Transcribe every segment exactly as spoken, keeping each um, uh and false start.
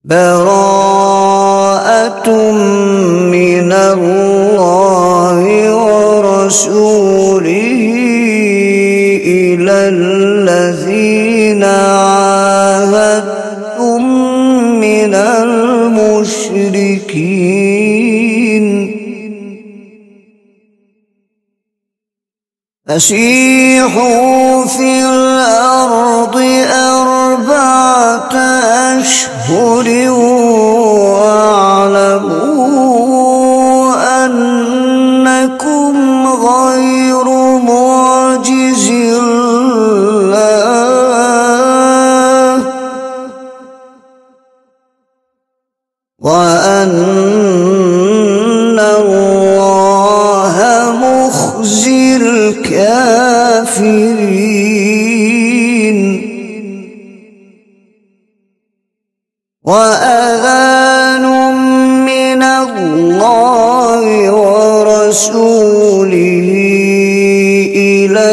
براءة من الله ورسوله إلى الذين عاهدتم من المشركين فسيحوا في الأرض أربعة أشهر واعلموا أنكم غير معجز الله وأن الله مخزي الكافرين. وأذان من الله ورسوله إلى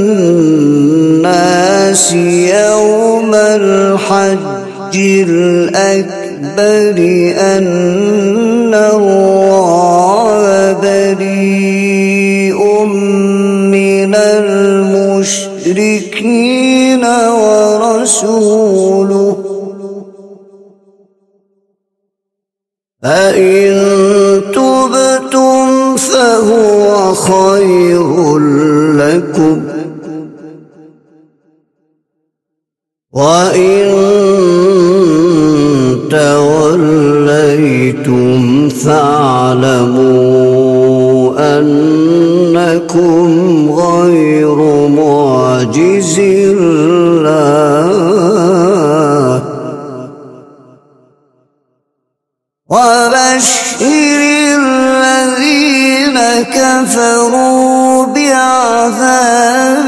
الناس يوم الحج الأكبر أن الله بريء من المشركين ورسوله فإن تبتم فهو خير لكم وإن توليتم فاعلموا أنكم غير معجز الله وبشر الذين كفروا بعذاب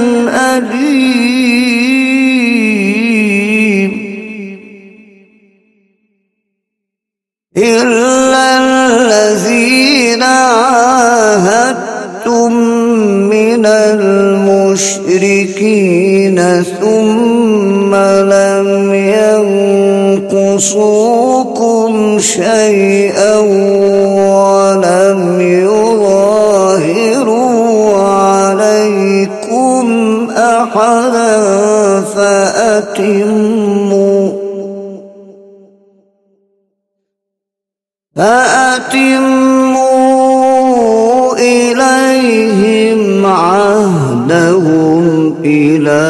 أليم إلا الذين عاهدتم من المشركين ثم لم ينقصوكم شيئا ولم يظاهروا عليكم أحدا فأتموا فأتموا إليهم عهدهم إلى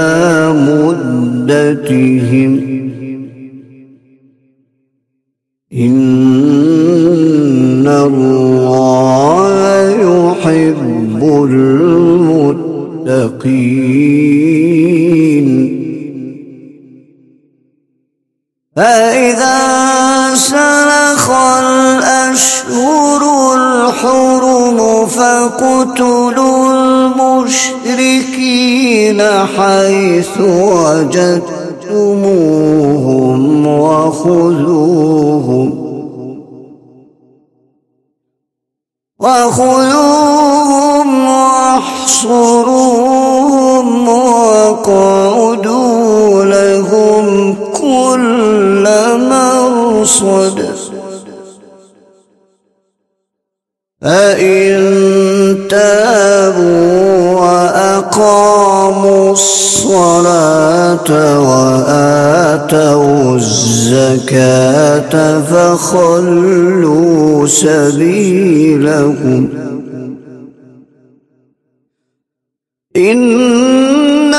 مدتهم إن الله يحب المتقين. فإذا سلخ الأشهر الحرم فاقتلوا المشركين حيث وجدتموهم وخذوهم وخذوهم واحصروهم واقعدوا لهم كل مرصد فإن تابوا وأقاموا الصلاة وآتوا الزكاة فخلوا سبيلهم إن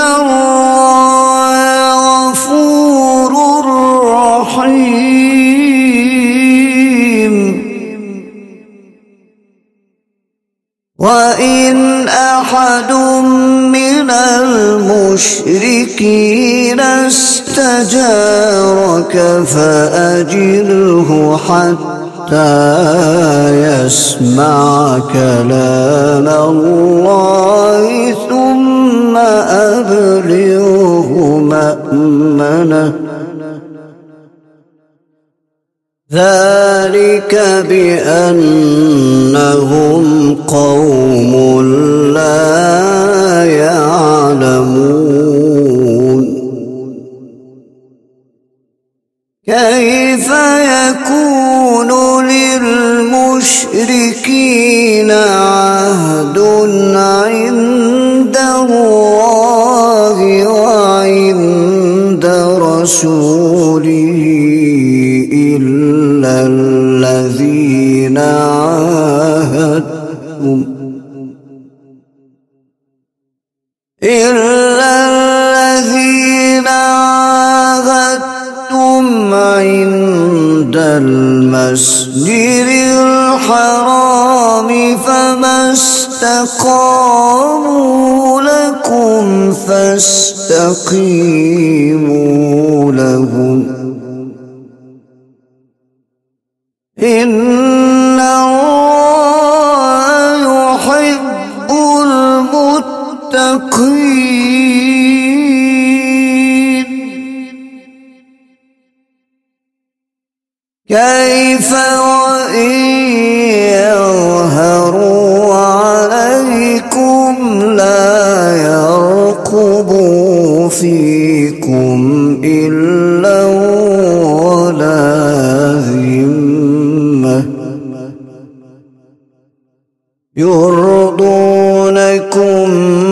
الله غفور رحيم. وإن أحد من المشركين استجارك فأجره حتى يسمع كلام الله ثم أبلغه مأمنه ذلك بأنهم قوم لا يعلمون كيف يكون للمشركين عهد عند الله وعند رسوله إلا الذين عاهدتم إلا الذين عاهدتم عند المسجد الحرام فما استقاموا لكم فاستقيموا لهم إن الله يحب المتقين. كيف وإن يظهروا عليكم لا يرقبوا فيكم إلا ولا ذمة يرضونكم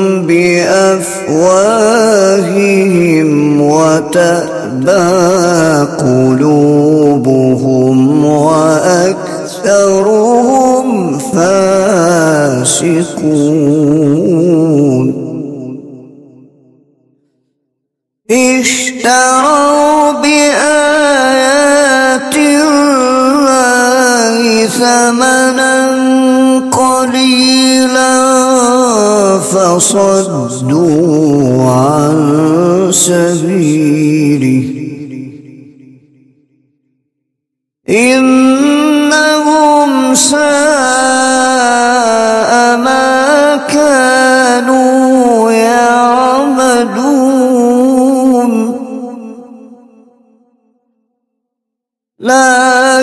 بأفواههم وتأبى قلوبهم وأكثرهم فاسقون. اشتروا بآيات الله ثمنا قليلا فصدوا عن سبيله إنهم ساء ما كانوا يعملون. لا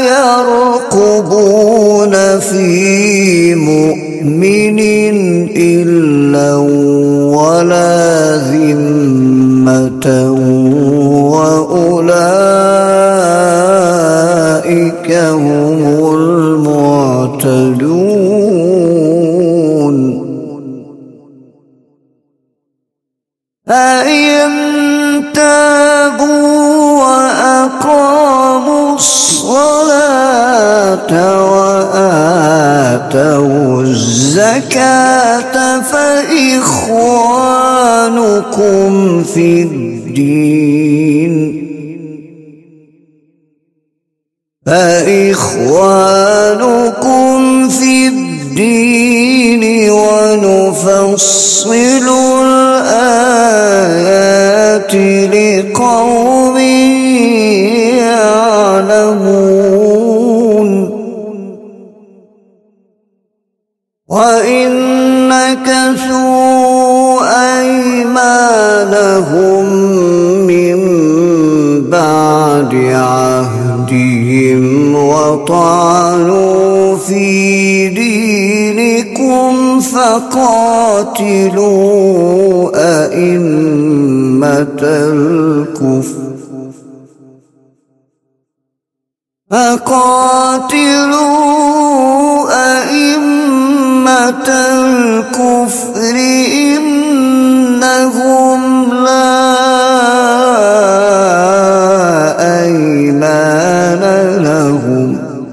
يرقبون في مؤمن إلا ولا ذمة وأولئك هم المعتدون. فإن تابوا وأقاموا الصلاة وآتوا الزكاة فإخوانكم في الدين فإخوانكم في الدين ونفصل الآيات لقوم يعلمون. وإن نكثوا أيمانهم من بعد عهدهم وطعنوا في دينكم فقاتلوا أئمة الكفر فقاتلوا أئمة الكفر إنهم لا أيمان لهم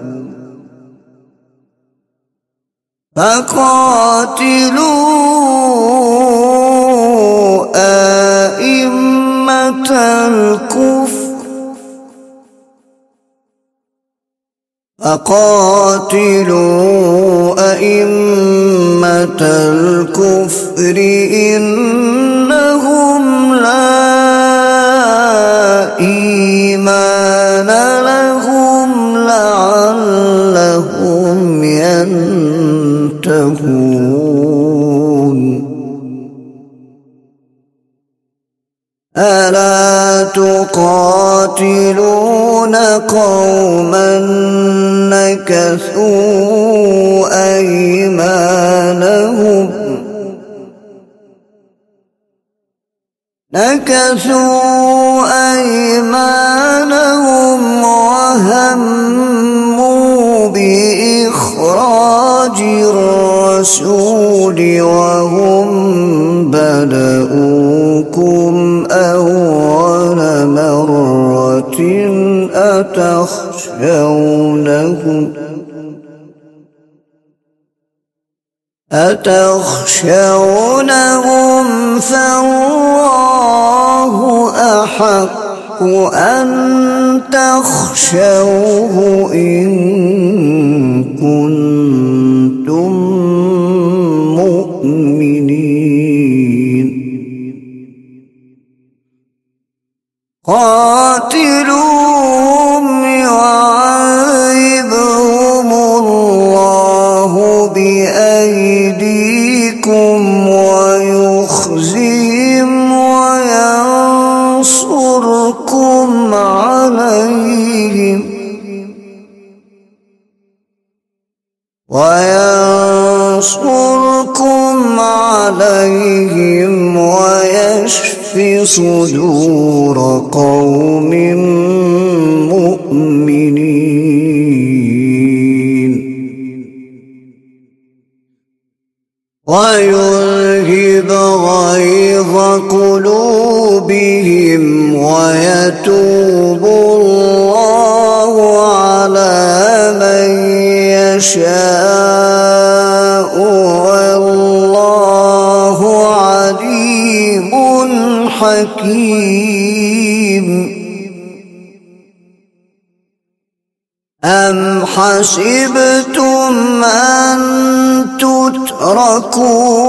فقاتلوا أئمة الكفر فقاتلوا أئمة الكفر إنهم لا إيمان لهم لعلهم ينتهون. ألا تقاتلون قوما نكثوا أيمانهم نكثوا أيمانهم وهموا بإخراج الرسول وهم بدؤوكم أول مرة أتخشونهم أتخشونهم فالله أحق أن تخشوه إن كنتم مؤمنين قاتلوهم يعذبهم الله بأيديكم ويخزيهم وينصركم عليهم وينصركم عليهم ويشف صدور قوم مؤمنين ويذهب غيظ قلوبهم ويتوب الله على من يشاء والله عليم حكيم أم حسبتم أن تتركوا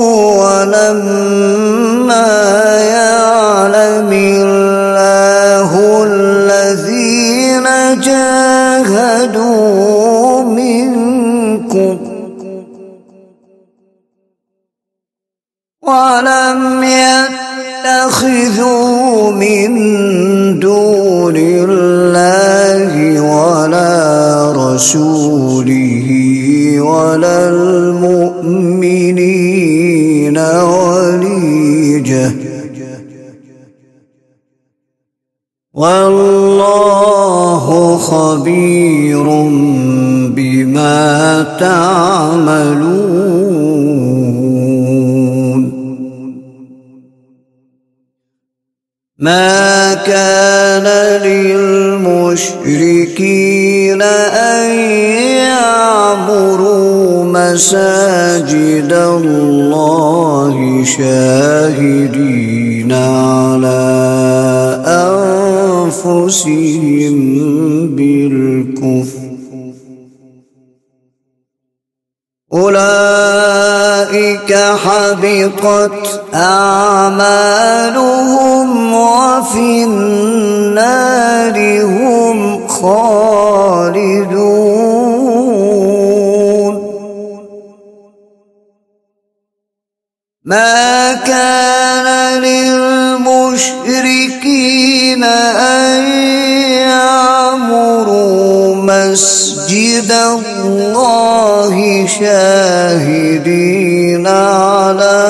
ولما يعلم الله الذين جاهدوا منكم ولم يتخذوا من دون الله ولا رسوله ولا المؤمنين وليجة والله خبير بما تعملون ما كان للمشركين أن يعمروا مساجد الله شاهدين على أنفسهم بالكفر أولئك حبطت أعمالهم وفي النار هم خالدون ما كان للمشركين أن يعمروا مسجد الله شاهدين على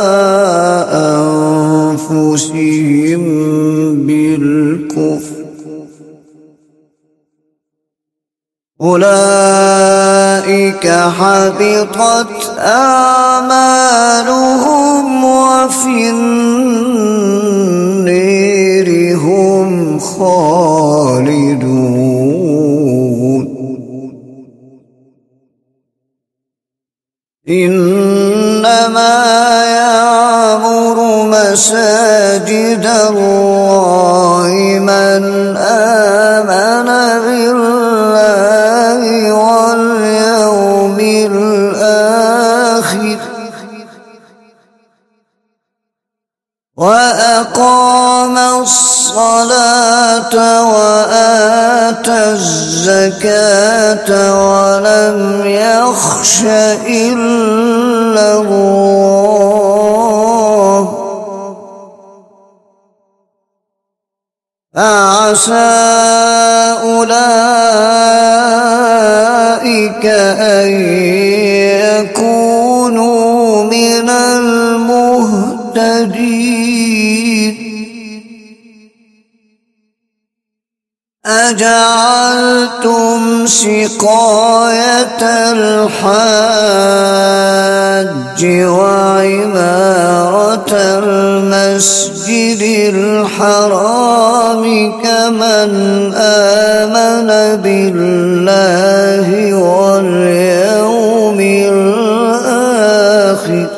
أنفسهم بالكفر أولئك حبطت أعمالهم وفي النار هم خالدون إنما يعمر مساجد الله من آمن بالله واليوم الآخر وأقام الصلاة وآتى الزكاة ولم يخش إلا الله فعسى أولئك أن يكونوا من المهتدين أجعلتم سقاية الحاج وعمارة المسجد الحرام كمن آمن بالله واليوم الآخر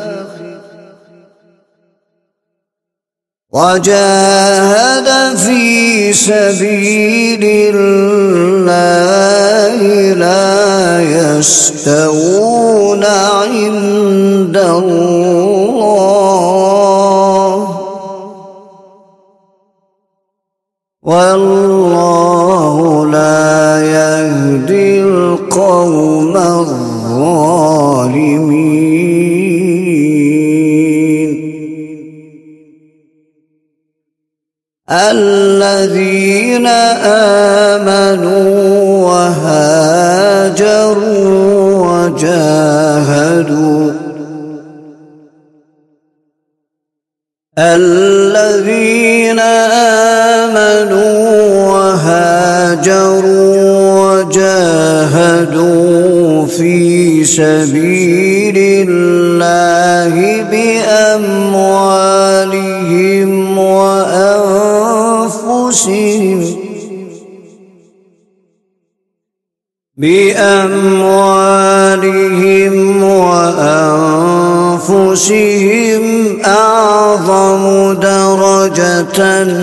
وجاهد في سبيل الله لا يستوون عند الله والله لا يهدي القوم الظالمين. الذين آمنوا وهاجروا وجاهدوا الذين آمنوا وهاجروا وجاهدوا في سبيل الله بأموالهم وأنفسهم بأموالهم وأنفسهم أعظم درجة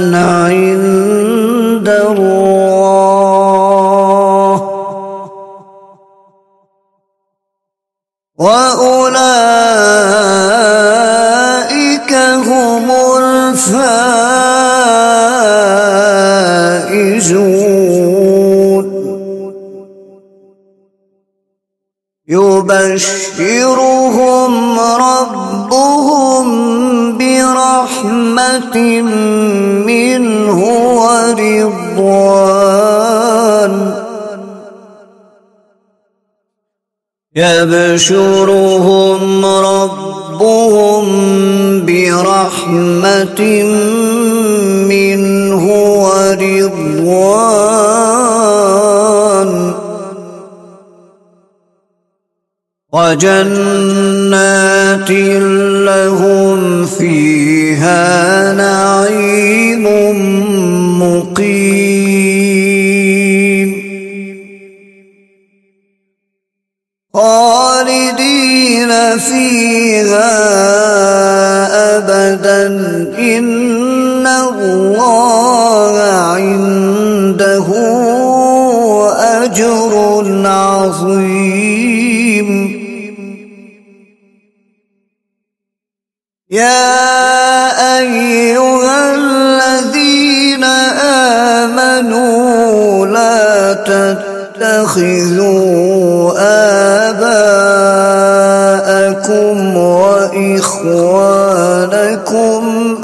عند الله وأولئك هم الفائزون. يبشرهم ربهم برحمة منه ورضوان يبشرهم ربهم برحمة منه ورضوان وجنات لهم فيها نعيم مقيم خالدين فيها أبدا إن الله عنده أجر عظيم. يا أيها الذين آمنوا لا تتخذوا آباءكم وإخوانكم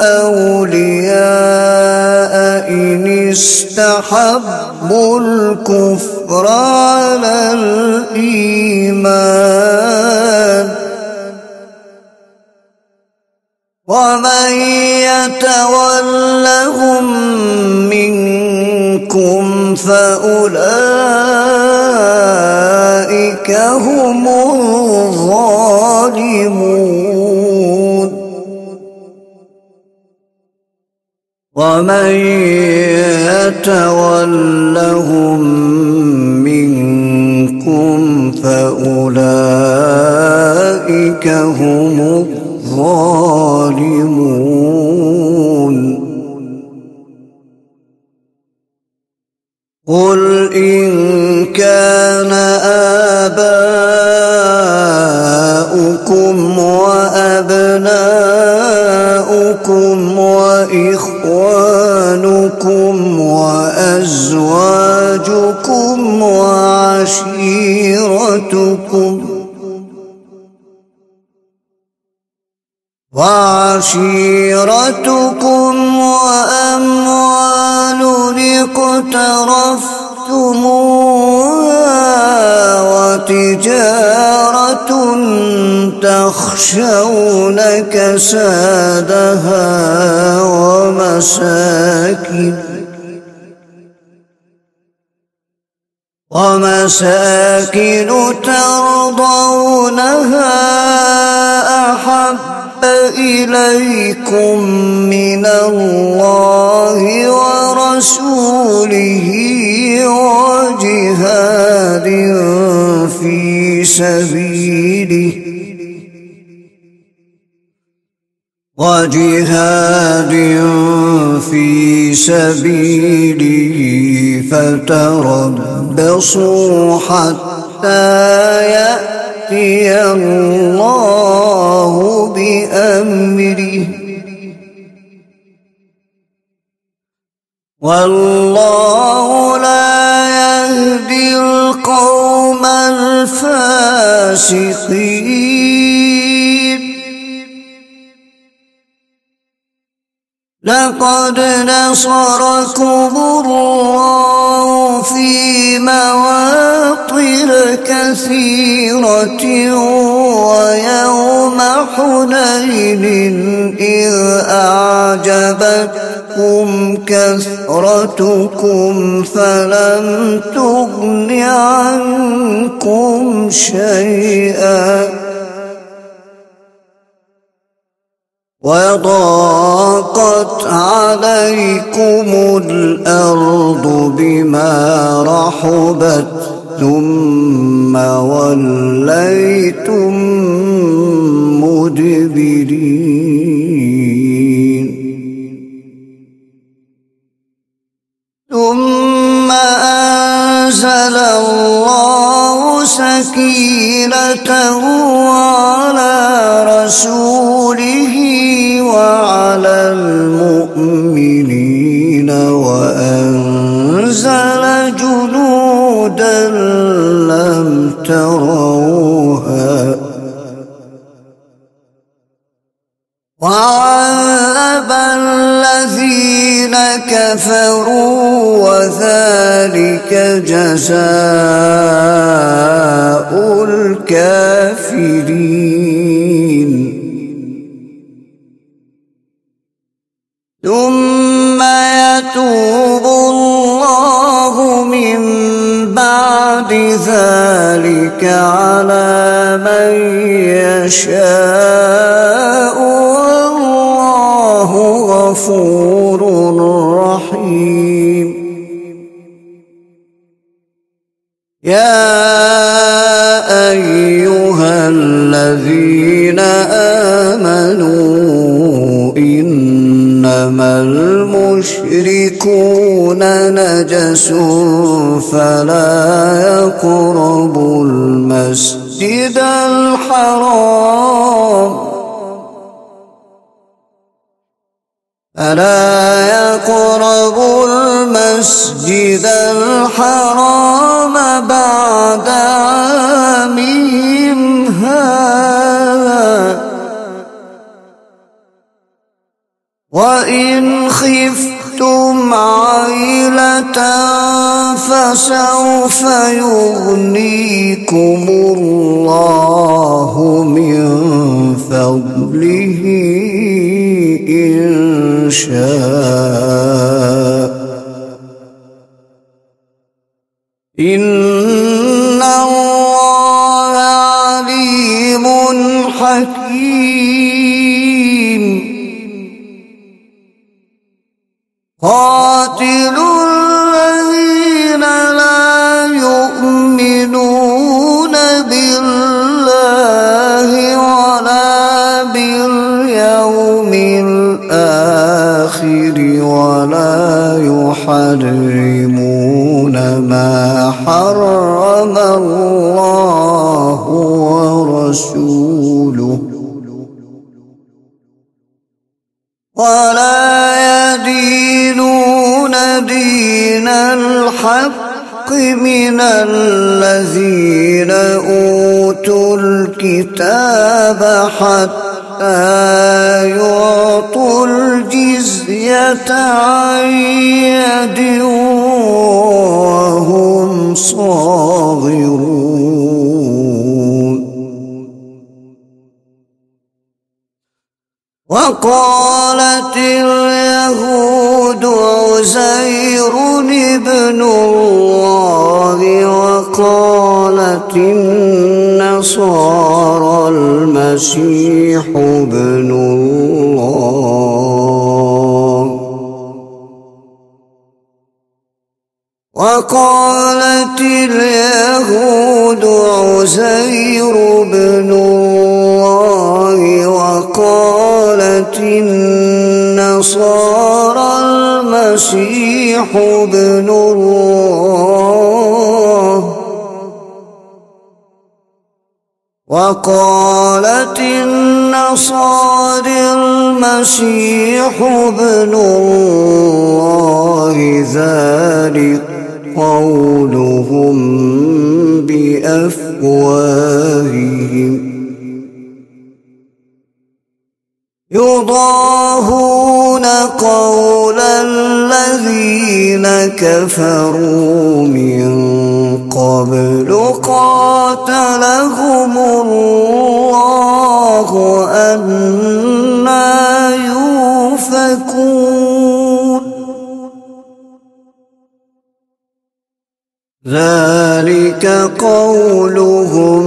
أولياء إن استحبوا الكفر على الإيمان ومن يتولهم منكم فأولئك هم الظالمون. ومن يتولهم منكم فأولئك هم الظالمون. قل إن كان آباؤكم وأبناؤكم وإخوانكم وأزواجكم وعشيرتكم وعشيرتكم وأموال اقترفتموها وتجارة تخشون كسادها ومساكن ومساكن ترضونها أحب إليكم من الله ورسوله وجهاد في سبيله وجهاد في سبيله فتربصوا حتى يأتي الله بأمره والله لا يهدي القوم الفاسقين. لقد نصركم الله في مواطن كثيرة ويوم حنين إذ أعجبتكم كثرتكم فلم تغن عنكم شيئا وضاقت عليكم الأرض بما رحبت ثم وليتم مدبرين. ثم أنزل الله سكينته على رسوله وعلى المؤمنين وأنزل جنودا لم تروها وعذب الذين كفروا وذلك جزاء الكافرين. ثم يتوب الله من بعد ذلك على من يشاء والله غفور رحيم. يا أيها الذين آمنوا إنما المشركون نجس فلا يقربوا المسجد الحرام فلا يقربوا المسجد الحرام بعد عامهم هذا وإن خفتم عيلة فسوف يغنيكم الله من فضله إن شاء إن الله عليم حكيم. قاتلوا الذين لا يؤمنون بالله ولا باليوم الآخر ولا يحرمون ما حرم الله ورسوله ولا يدينون دين الحق من الذين أوتوا الكتاب حتى يعطوا الجزية عن يد وهم صاغرون. وقالت اليهود عزير ابن الله وقالت النصارى المسيح ابن الله وقالت اليهود عزير ابن الله وقالت النصارى المسيح ابن الله وقالت النصارى المسيح ابن الله ذلك قولهم بأفواههم يضاهون قول الذين كفروا من قبل قاتلهم الله أنى يؤفكون ذلك قولهم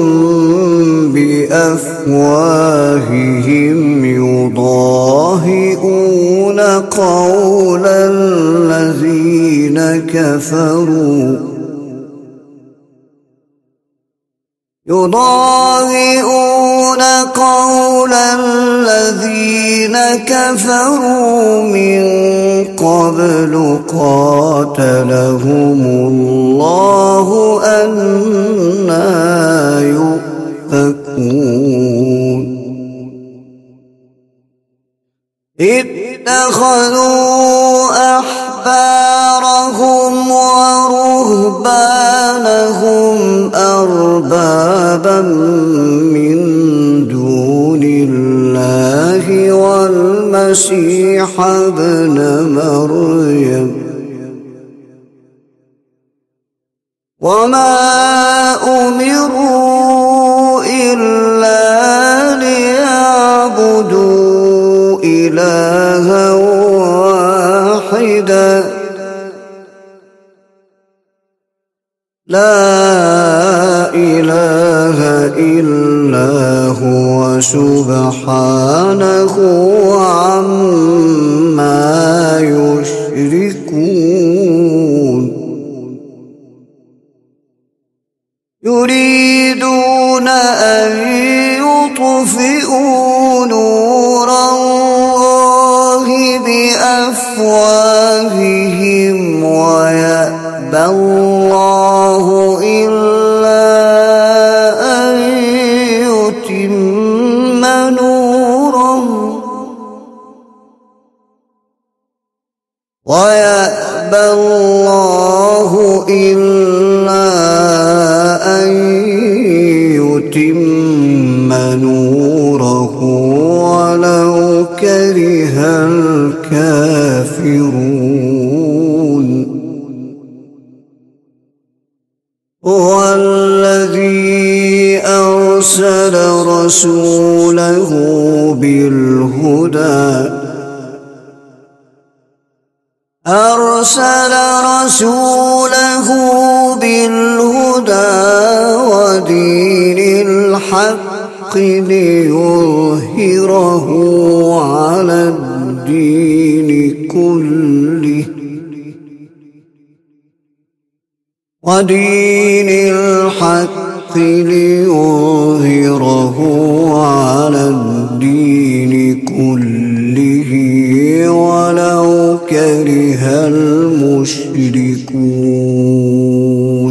بأفواههم يضاهئون قول الذين كفروا يضاهئون قول الذين كفروا من قبل قاتلهم الله أنى يؤفكون اتخذوا أحبارهم ورهبانهم أربابا من دون الله والمسيح ابن مريم وما أمروا إلا ليعبدوا إلها واحدا لا إله إلا هو سبحانه عما يشركون يريدون أن يطفئوا نور الله بأفواههم ويأبى الله إلا أن يتم نوره ويأبى الله إلا أن يتم نوره ولو كره الكافرون هو الذي أرسل رسوله بالهدى أرسل رسوله بالهدى ودين الحق ليظهره على الدين كله ودين الحق ليظهره على الدين كله ولو كره المشركون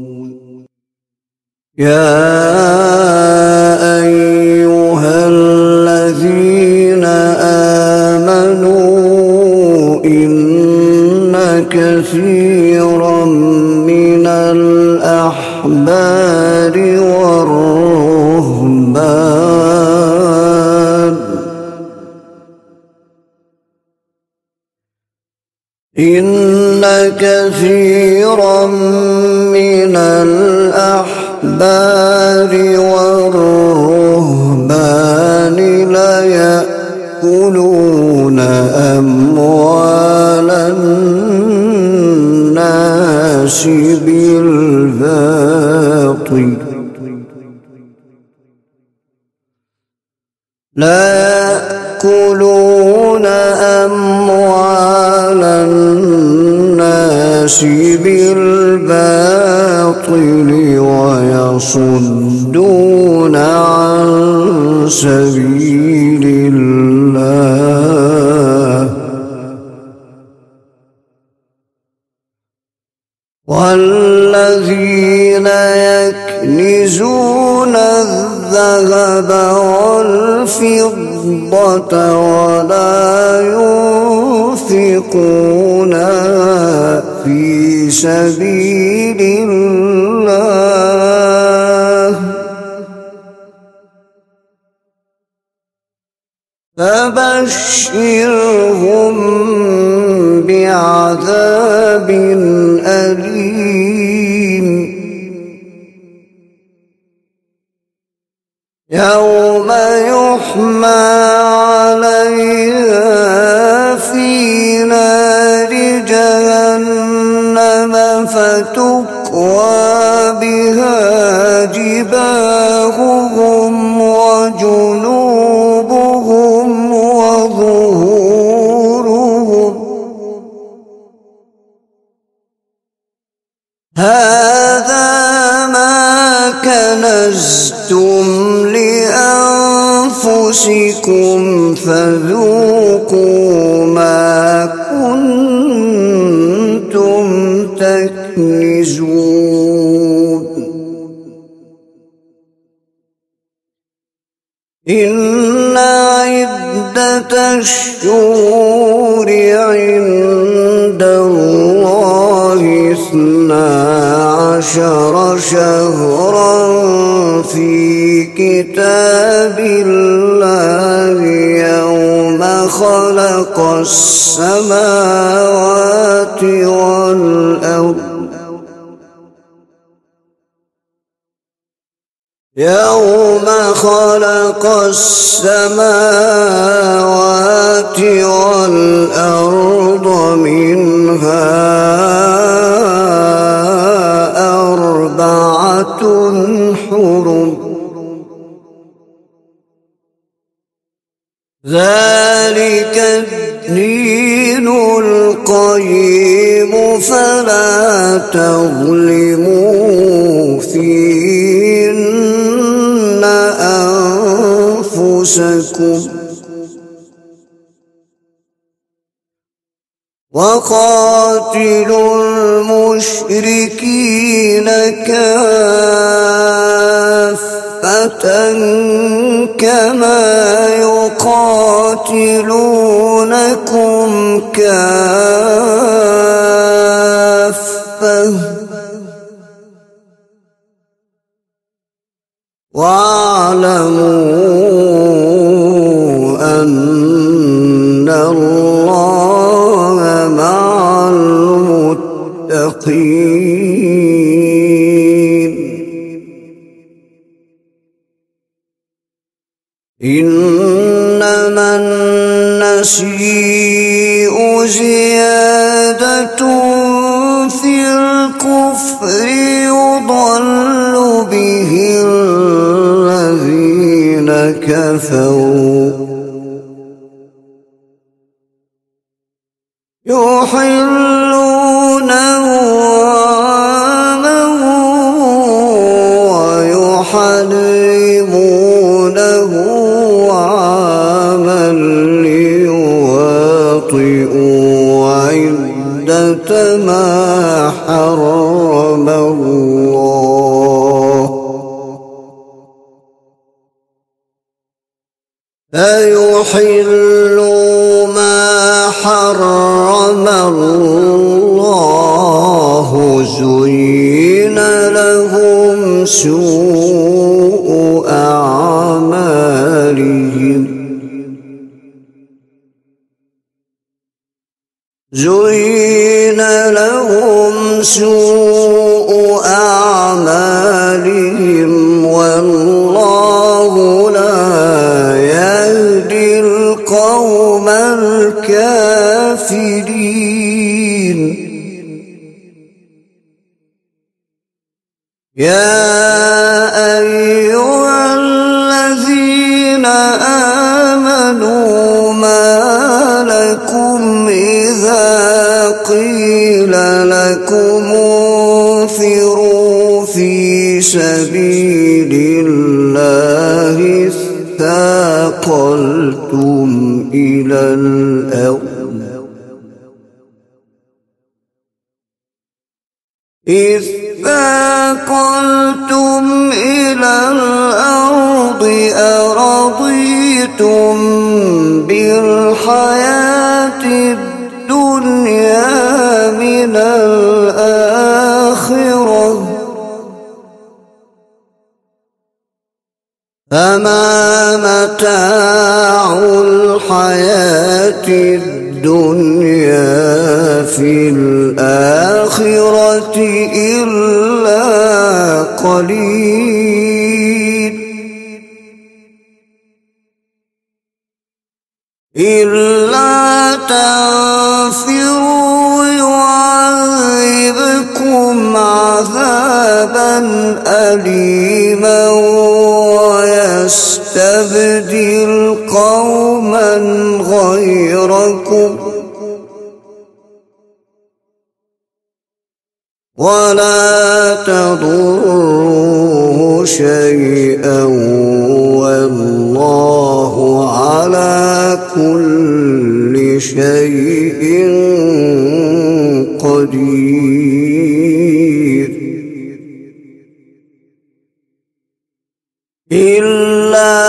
يا أيها الذين آمنوا إن كثيرا من الأحبار والرهبان إن كثيرا من الأحبار والرهبان ليأتون يأكلون أموال الناس بالباطل لا يأكلون أموال الناس بالباطل ويصدون عن سبيل الله والذين يكنزون الذهب والفضة ولا ينفقونها في سبيل الله فبشرهم بعذاب أليم يوم يحمى عليها في نار جهنم فتكوى بها جباههم وجنوبهم وظهورهم هذا ما كنزتم لأنفسكم فذوقوا ما كنتم تكنزون إن عدة الشهور عند الله اثنا عشر شهرا في كتاب الله يوم خلق السماوات والأرض يوم خلق السماوات والأرض منها أربعة حرم ذلك الدين القيم فلا تظلموا فيهن أنفسكم وقاتلوا المشركين كافة كما يقاتلونكم كافة واعلموا أن الله مع المتقين إنما النسيء زيادة في الكفر يضل به الذين كفروا يحلونه عاما ويحرمونه عاما ليواطئوا عدة ما حرم الله فيحلوا ما حرم الله زين لهم سوء أعمالهم زين لهم سوء أعمالهم والله لا يهدي القوم يا أيها الذين آمنوا ما لكم إذا قيل لكم انفروا في سبيل الله اثاقلتم إلى الأرض إذ ثاقلتم إلى الأرض أرضيتم بالحياة الدنيا من الآخرة فما متاع الحياة الدنيا في الآخرة إلا قليل إلا تنفروا يعذبكم عذابا أليما ويستبدل قوما غيركم ولا تضروه شيئا والله على كل شيء قدير إلا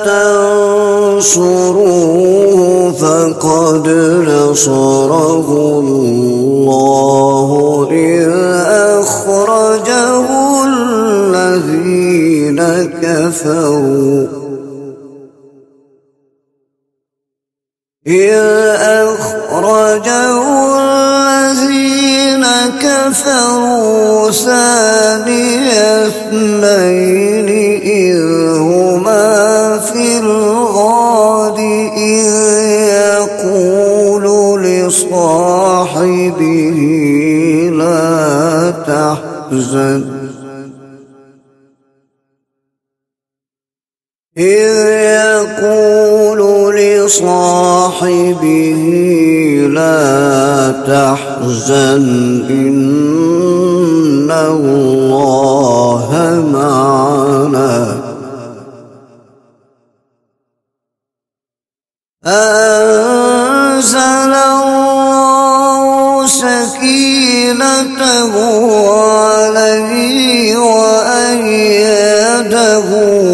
تنصروه فقد نصره الله إذ أخرجه الذين كفروا إذ أخرجه الذين كفروا ثاني اثنين إذ هما في الغار إذ يقول لصاحبه لا تحزن إذ يقول لصاحبه لا تحزن إن الله معنا أنزل الله سكينته عليه وأيده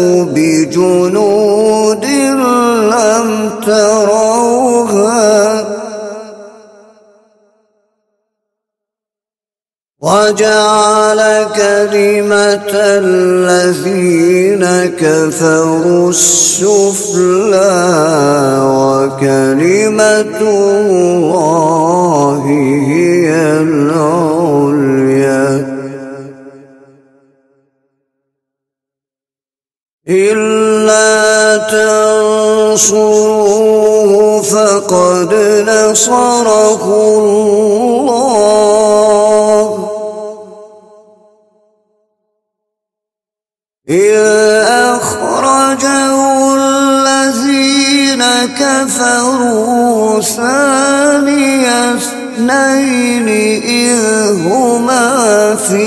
بجنود لم تروها وجعل كلمة الذين كفروا السفلى وكلمة الله هي العليا إلا تنصروه فقد نصره الله إذ أخرجه الذين كفروا ثاني اثنين إذ هما في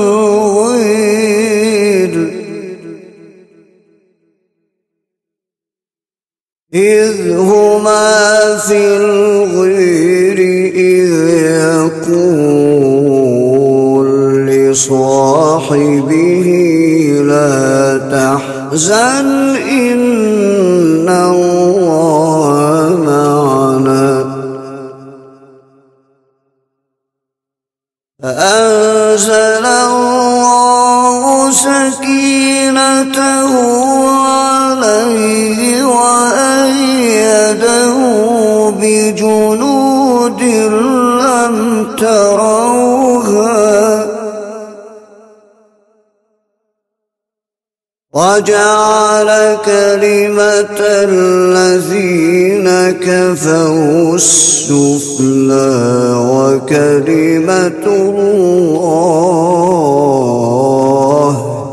الغير إذ هما في الغير إذ يقول لصاحبه لا تحزن إن الله معنا فأنزل الله سكينته عليه وأيده بجنود لم تروها وجعل كلمة الذين كفروا السفلى وكلمة الله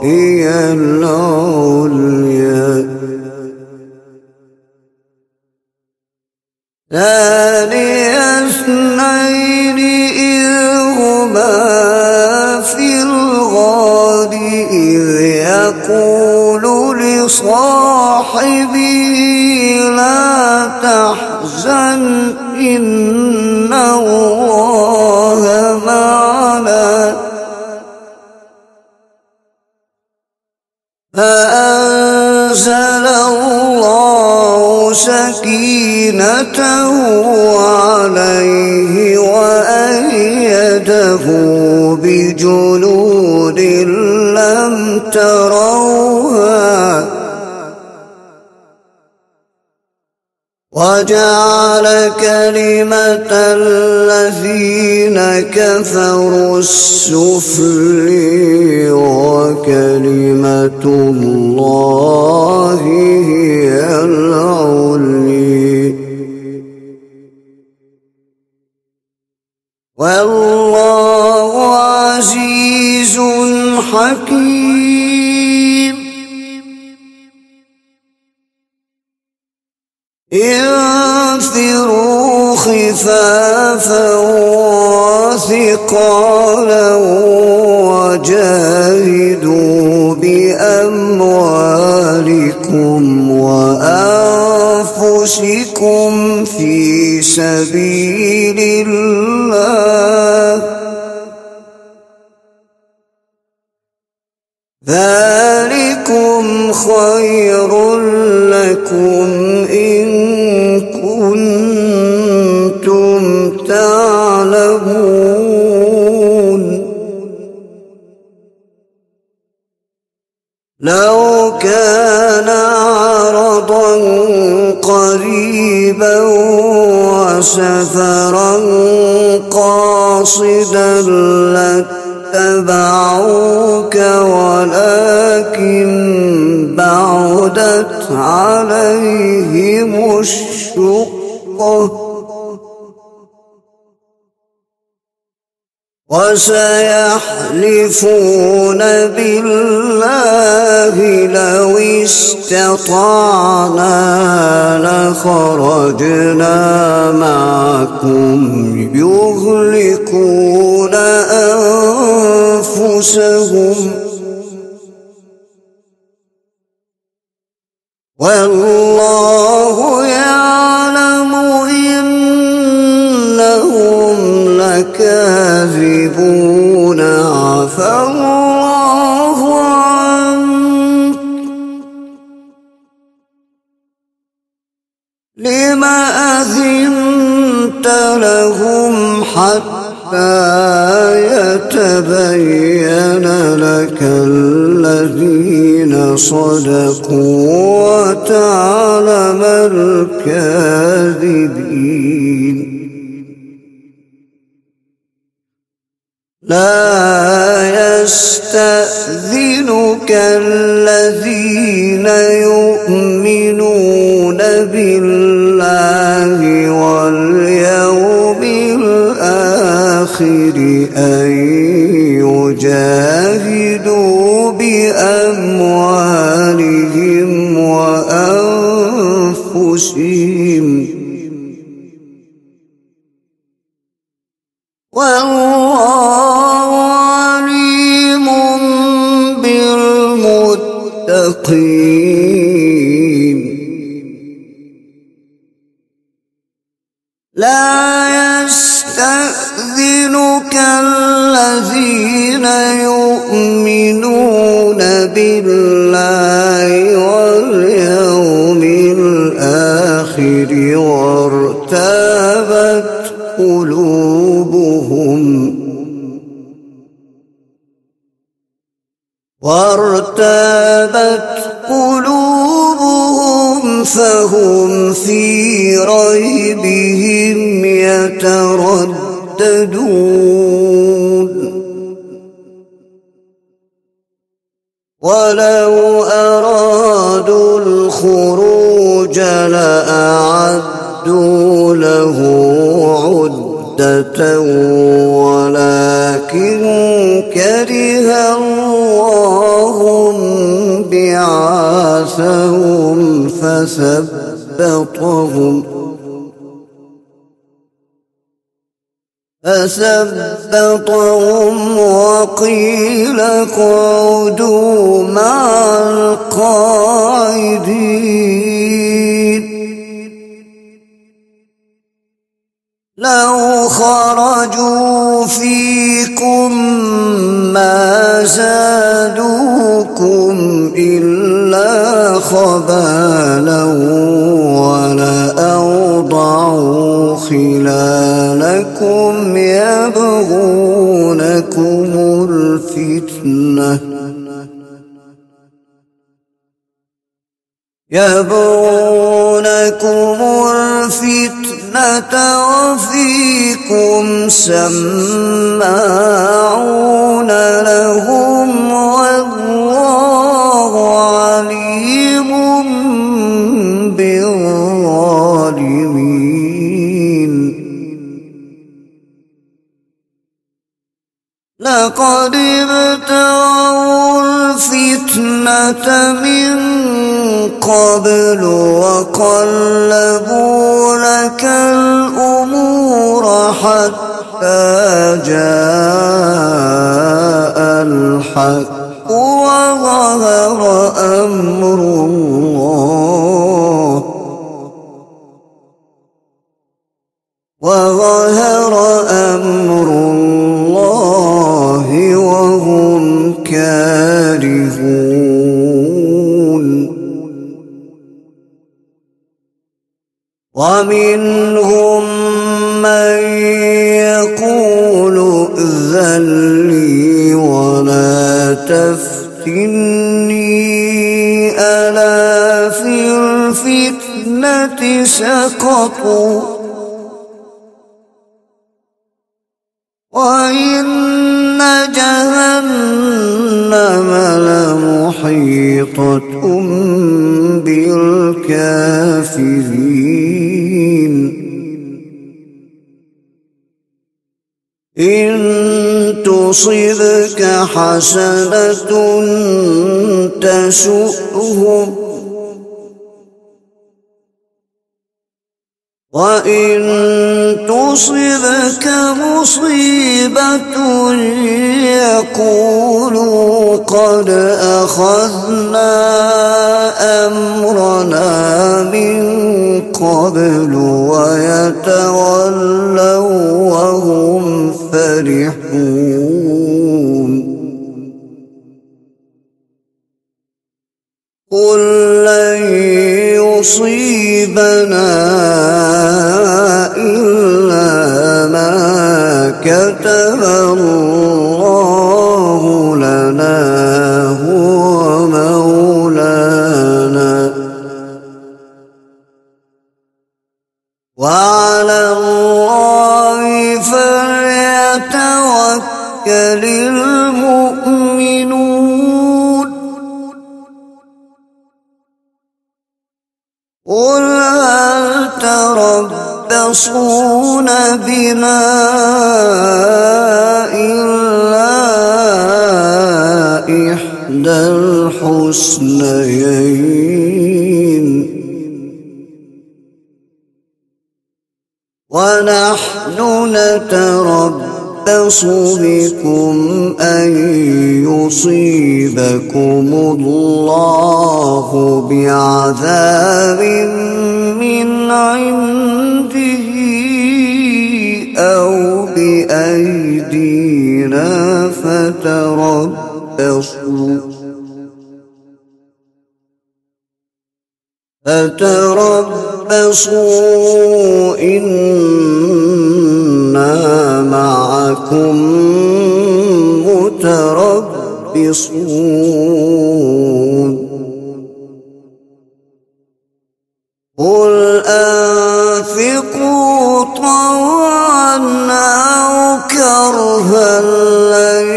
هي العليا ثاني اثنين إذ هما في الغار إذ يقول لصاحبه لا تحزن إن الله معنا فأنزل الله سكينته عليه وأيده بجنود لم تروها وجعل كلمة الذين كفروا السفلي وكلمة الله هي العليا والله عزيز حكيم انفروا خفافا وثقالا وجاهدوا بأموالكم وأنفسكم في سبيل الله ذلكم خير لكم إن كنتم تعلمون لو كان عرضا قريبا وسفرا قاصدا لاتبعوك ولكن بعدت عليهم الشقة وسيحلفون بالله لو استطعنا لخرجنا معكم يهلكون أنفسهم والله يعلم إنهم لكاذبون عفى الله عنك لم أذنت لهم حتى يتبين لك الذين صدقوا وتعلم الكاذبين لا يستأذنك الذين يؤمنون بالله واليوم الآخر أن يجاهدوا بأموالهم وأنفسهم والله عليم بالمتقين لا يستأذنك الذين يؤمنون بالله واليوم الآخر وارتابت قلوبهم وارتابت قلوبهم فهم في ريبهم يترددون ولو أرادوا الخروج لأعدوا له عدة ولكن كره الله بعاثهم فثبطهم فثبطهم وقيل اقعدوا مع القاعدين لو خرجوا فيكم ما زادوكم إلا خبالا ولأوضعوا خلالكم يبغونكم الفتنة يبغونكم الفتنة وفيكم سماعون لهم والله عليم بالظالمين لقد ابتغوا الفتنة من قبل وقلبوا لك الأمور حتى جاء الحق وظهر أمر الله وظهر أمر الله وهم كارهون ومنهم من يقول ائذن لي ولا تفتني ألا في الفتنة سقطوا وإن جهنم لمحيطة بالكافرين إن تصبك حسنة تسؤهم وإن تصبك مصيبة يقولوا قد أخذنا أمرنا من قبل ويتولوا وهم فرحون قل لن يصيبنا إلا ما كتب الله لنا هو مولانا وعلى الله فليتوكل المؤمنون قل هل تربصون بنا إلا إحدى الحسنيين ونحن نتربص بكم أن يصيبكم الله بعذاب من عنده أو بأيدينا فتربصوا فتربصوا إنا معكم متربصون قل أنفقوا طوعا أو كرها لن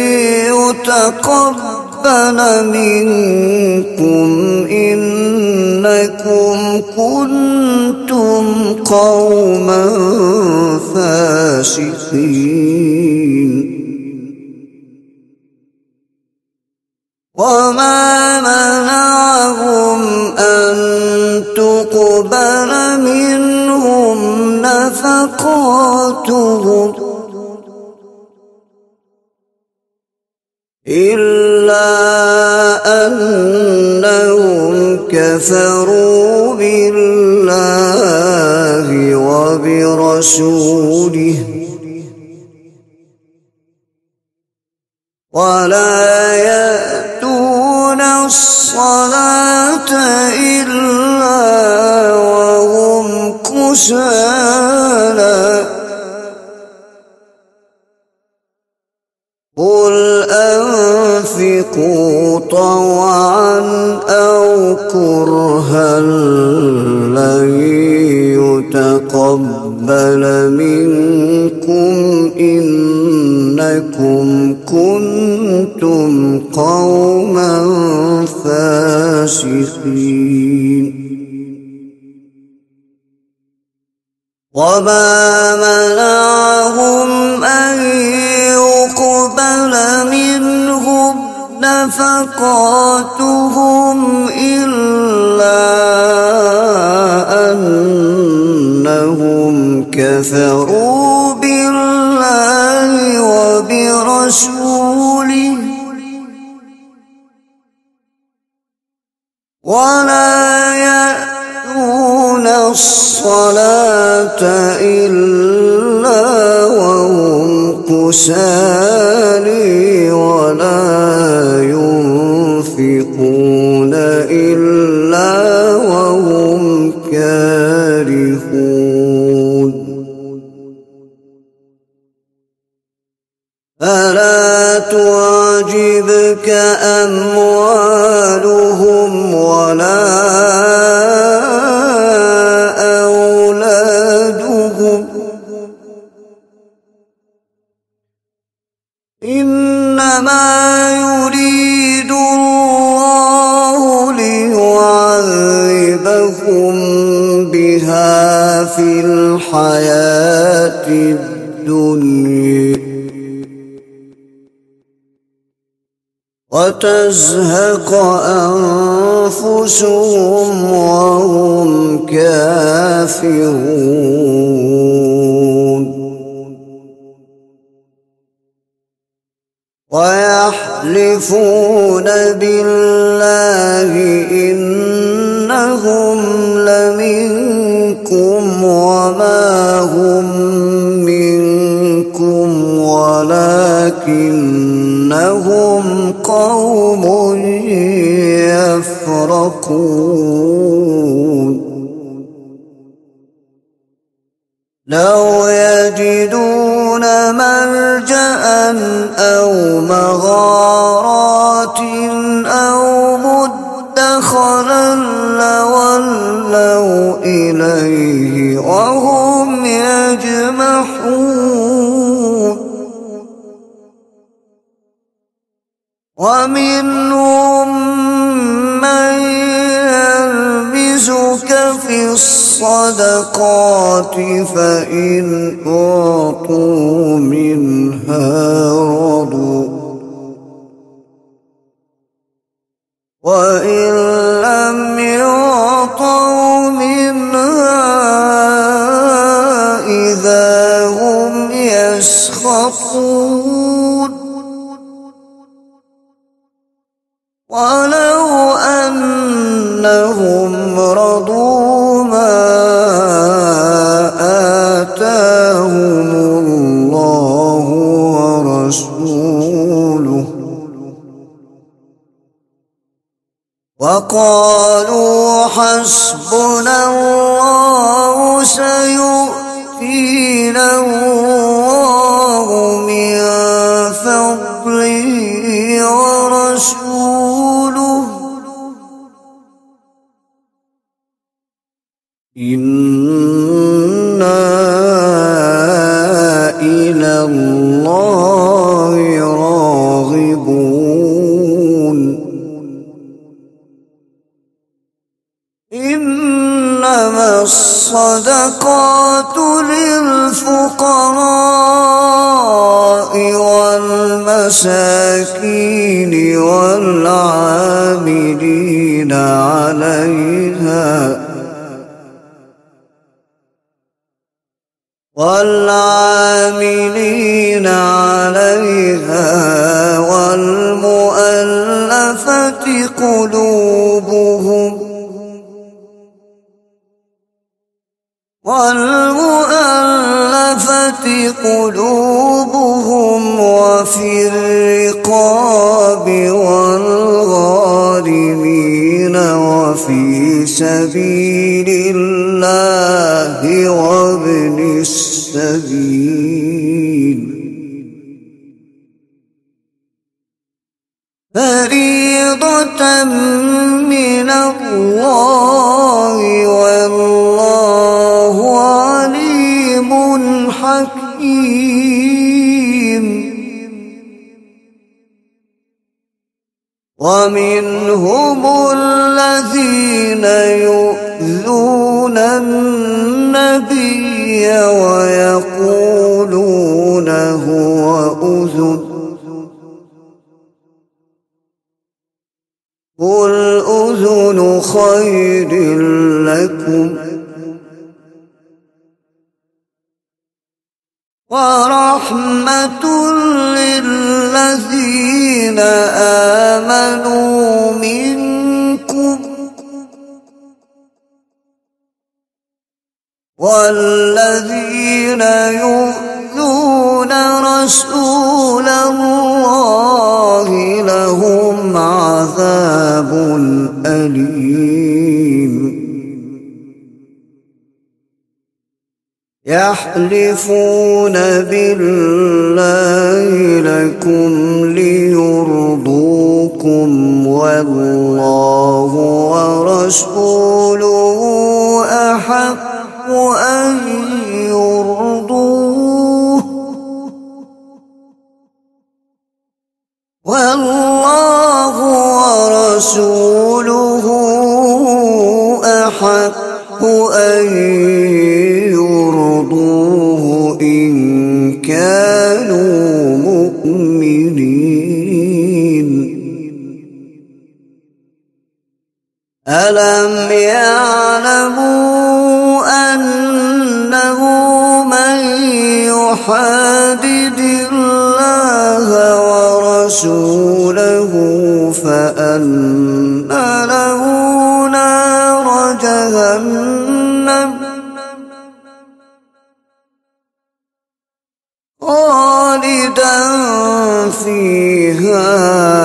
يتقبل منكم إنكم كنتم قوما فاسقين وما من أنهم كفروا بالله وبرسوله ولا يأتون الصلاة إلا وهم كسالى قل أنفقوا طوعا أو كرها لن يتقبل منكم إنكم كنتم قوما فاسقين وما منعهم أن يقبل منهم نفقاتهم إلا أنهم كفروا بالله وبرسوله ولا يأتون الصلاة إلا وهم كسالى ولا ينفقون إلا وهم كارهون فلا تعجبك أموالهم ولا أولادهم إنما يريد الله ليعذبهم بها في الحياة الدنيا وتزهق أنفسهم وهم كافرون ويحلفون بالله إنهم لمنكم وما هم منكم ولكنهم قوم يفرقون لو يجدون ملجأ أو مغارات أو مدخلا لولوا إليه وهم يجمحون ومنهم من يلمزك في الصدقات فإن أعطوا منها رضوا وإن لم يعطوا منها إذا هم يسخطون ولو أنهم رضوا ما آتاهم الله ورسوله وقالوا حسبنا الله سيؤتينا الله من فضله ورسوله إنا إلى الله راغبون إنما الصدقات للفقراء والمساكين والعاملين عليها والعاملين عليها والمؤلفة قلوبهم والمؤلفة قلوبهم وفي الرقاب والغارمين وفي سبيل الله وابن السبيل فريضة من الله والله عليم حكيم. ومنهم الذين يؤذون النبي ويقولون هو أذن قل أذن خير لكم ورحمة للذين آمنوا منكم والذين يؤذون رسول الله لهم عذاب أليم. يحلفون بالله لكم ليرضوكم والله ورسوله أحق أن يرضوه والله ورسوله أحق أن يرضوه إن كانوا مؤمنين. ألم يعلموا أنه من يحادد الله ورسوله فأن له نار جهنم خالدا فيها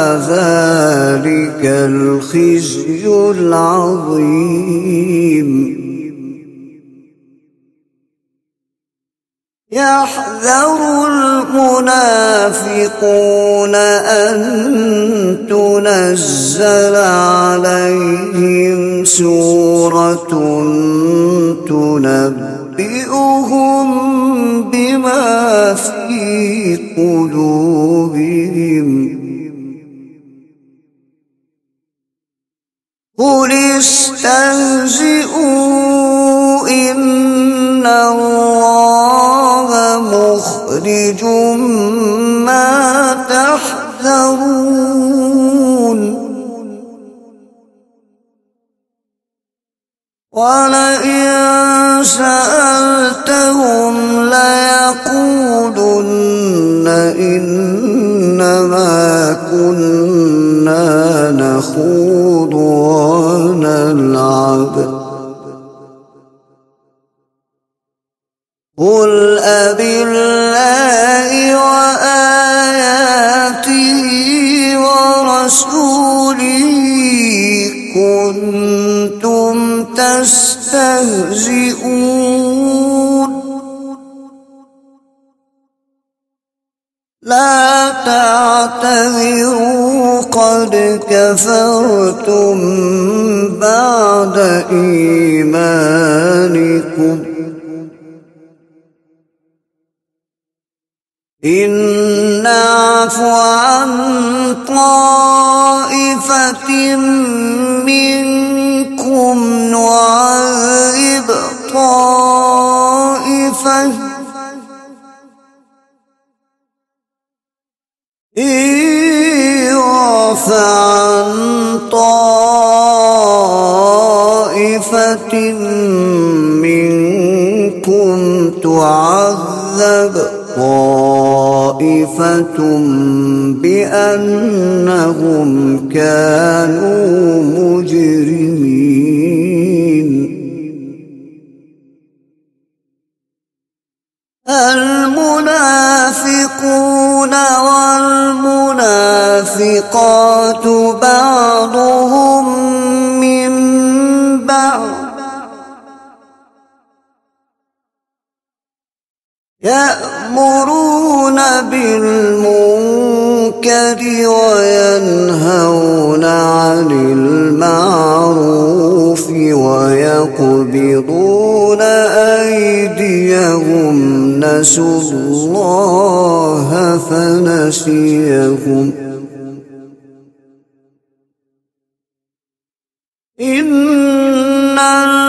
ذلك الخزي العظيم. يحذر المنافقون أن تنزل عليهم سورة تنبئهم بما في قلوبهم قل استهزئوا إن الله مخرج ما تحذرون ولئن سألتهم ليقولن إنما كنا نخوض ونلعب قل أبالله وآياته ورسوله كنتم تستهزئون لا تعتذروا قد كفرتم بعد إيمانكم إن نعف عن طائفة منكم نعذب طائفة إن يعف عن طائفة منكم تعذب طَائِفَةٌ بِأَنَّهُمْ كَانُوا مُجْرِمِينَ المنافقون والمنافقات بعضهم من بعض يأمرون بالمنكر وينهون عن المعروف ويقبضون أيديهم نسوا الله فنسيهم إن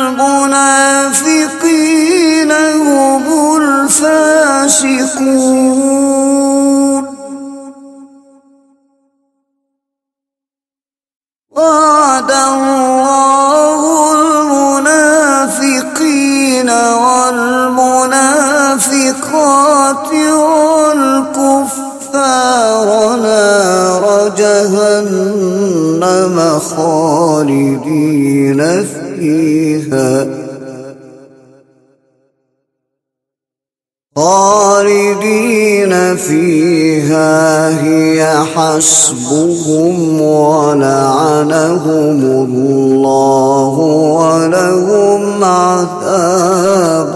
المنافقين هم الفاسقون وعد الله المنافقين والمنافقات والكفار نار جهنم خالدين فيها خالدين فيها هي حسبهم ولعنهم الله ولهم عذاب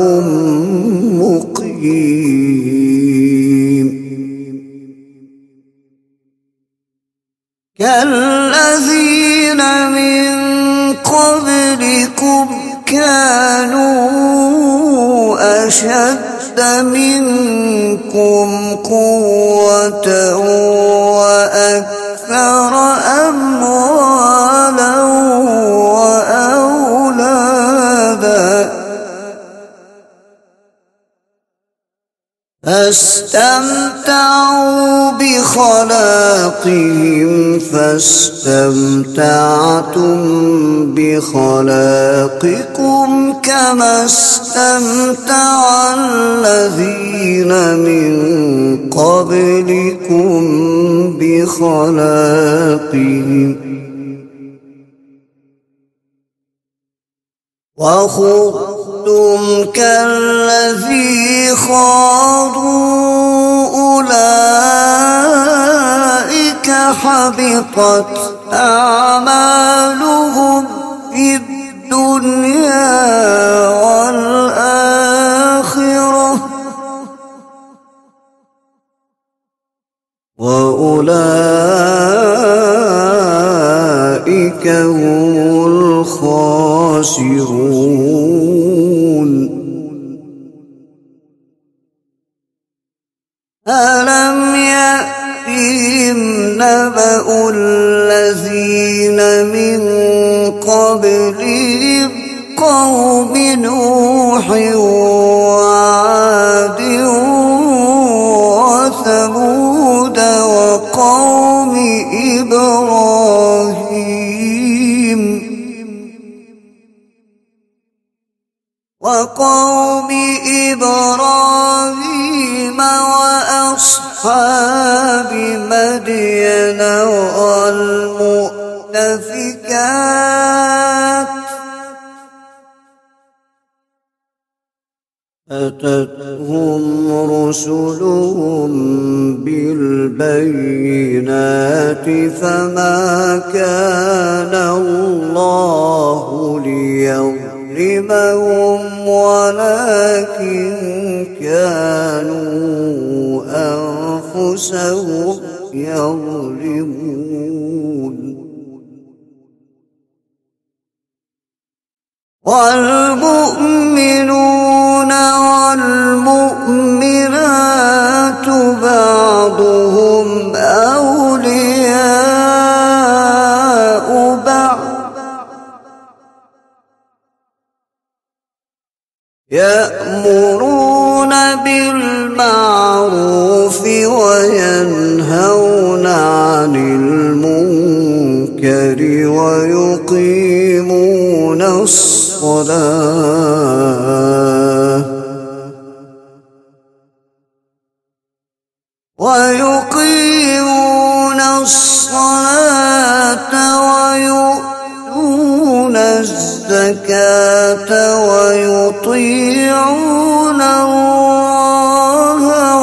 مقيم كالذين من قبلكم كانوا أشد منكم قوة وأكثر أموالا وأولادا فاستمتعوا بخلاقهم فاستمتعتم بخلاقكم كما استمتع الذين من قبلكم بخلاقهم وخضتم كالذي خاضوا أولئك حبطت أعمالهم في الدنيا والآخرة وأولئك هم الخاسرون ألم يأتهم نبأ الذين من قبلهم قوم نوح وعاد وثمود وقوم إبراهيم وقوم إبراهيم وأصحاب مدين والمؤتفكات أتتهم رسلهم بالبينات فما كان الله ليظلمهم ولكن كانوا أنفسهم يظلمون والمؤمنون والمؤمنات بعضهم أولياء بعض يأمرون بالمعروف وينهون عن المنكر ويقيمون الصلاة ويقيمون الزكاة ويطيعون الله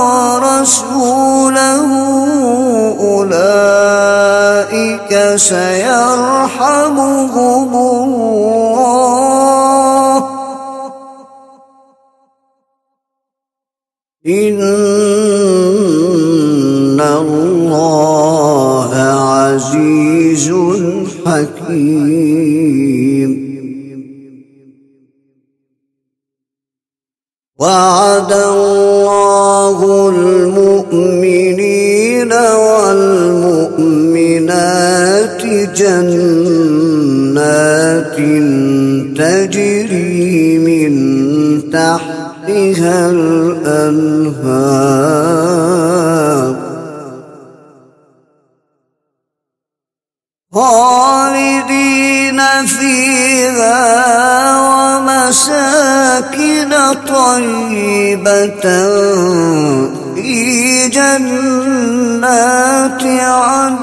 ورسوله أولئك سيرحمهم الله إن الله عزيز حكيم. وعد الله المؤمنين والمؤمنات جنات تجري من تحتها الأنهار خالدين فيها ومساكن طيبة في جنات عدن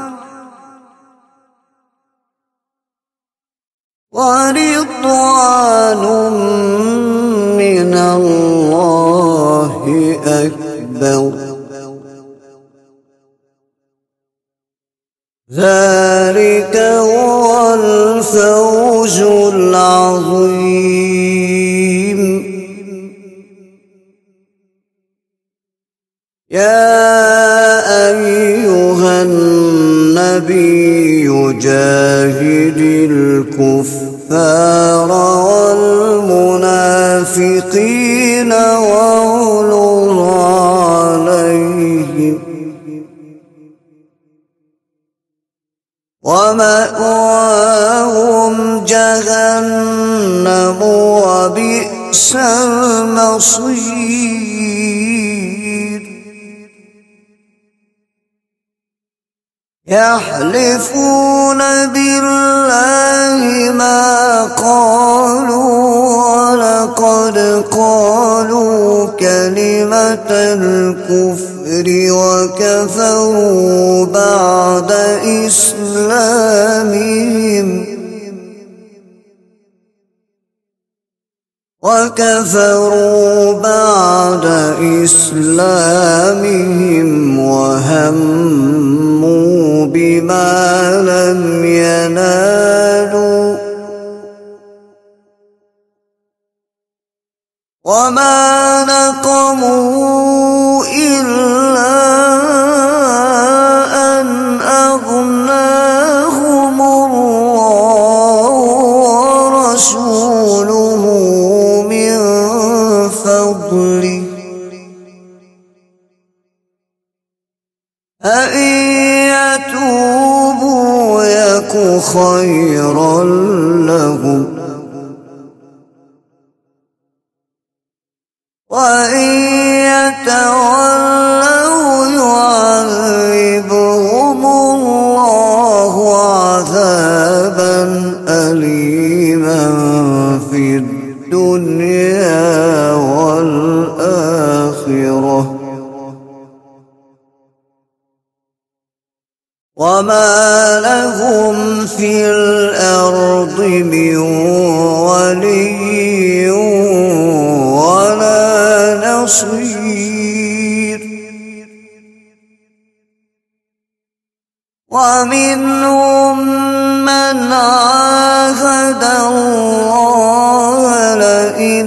ورضوان من الله أكبر ذلك هو الفوز العظيم. يا أيها النبي جاهد الكفار والمنافقين واغلظ عليهم ومأواهم جهنم وبئس المصير. يحلفون بالله ما قالوا ولقد قالوا كلمة الكفر وكفروا بعد إسلامهم وكفروا بعد إسلامهم وهموا بما لم ينالوا وما نقموا إلا أن أغناهم الله ورسوله من فضله أئن يتوبوا يك خيرا لهم وإن يتولوا يعذبهم الله عذابا أليما في الدنيا والآخرة وما لهم في الأرض من ولي ولا نصير. ومنهم من عاهد الله لئن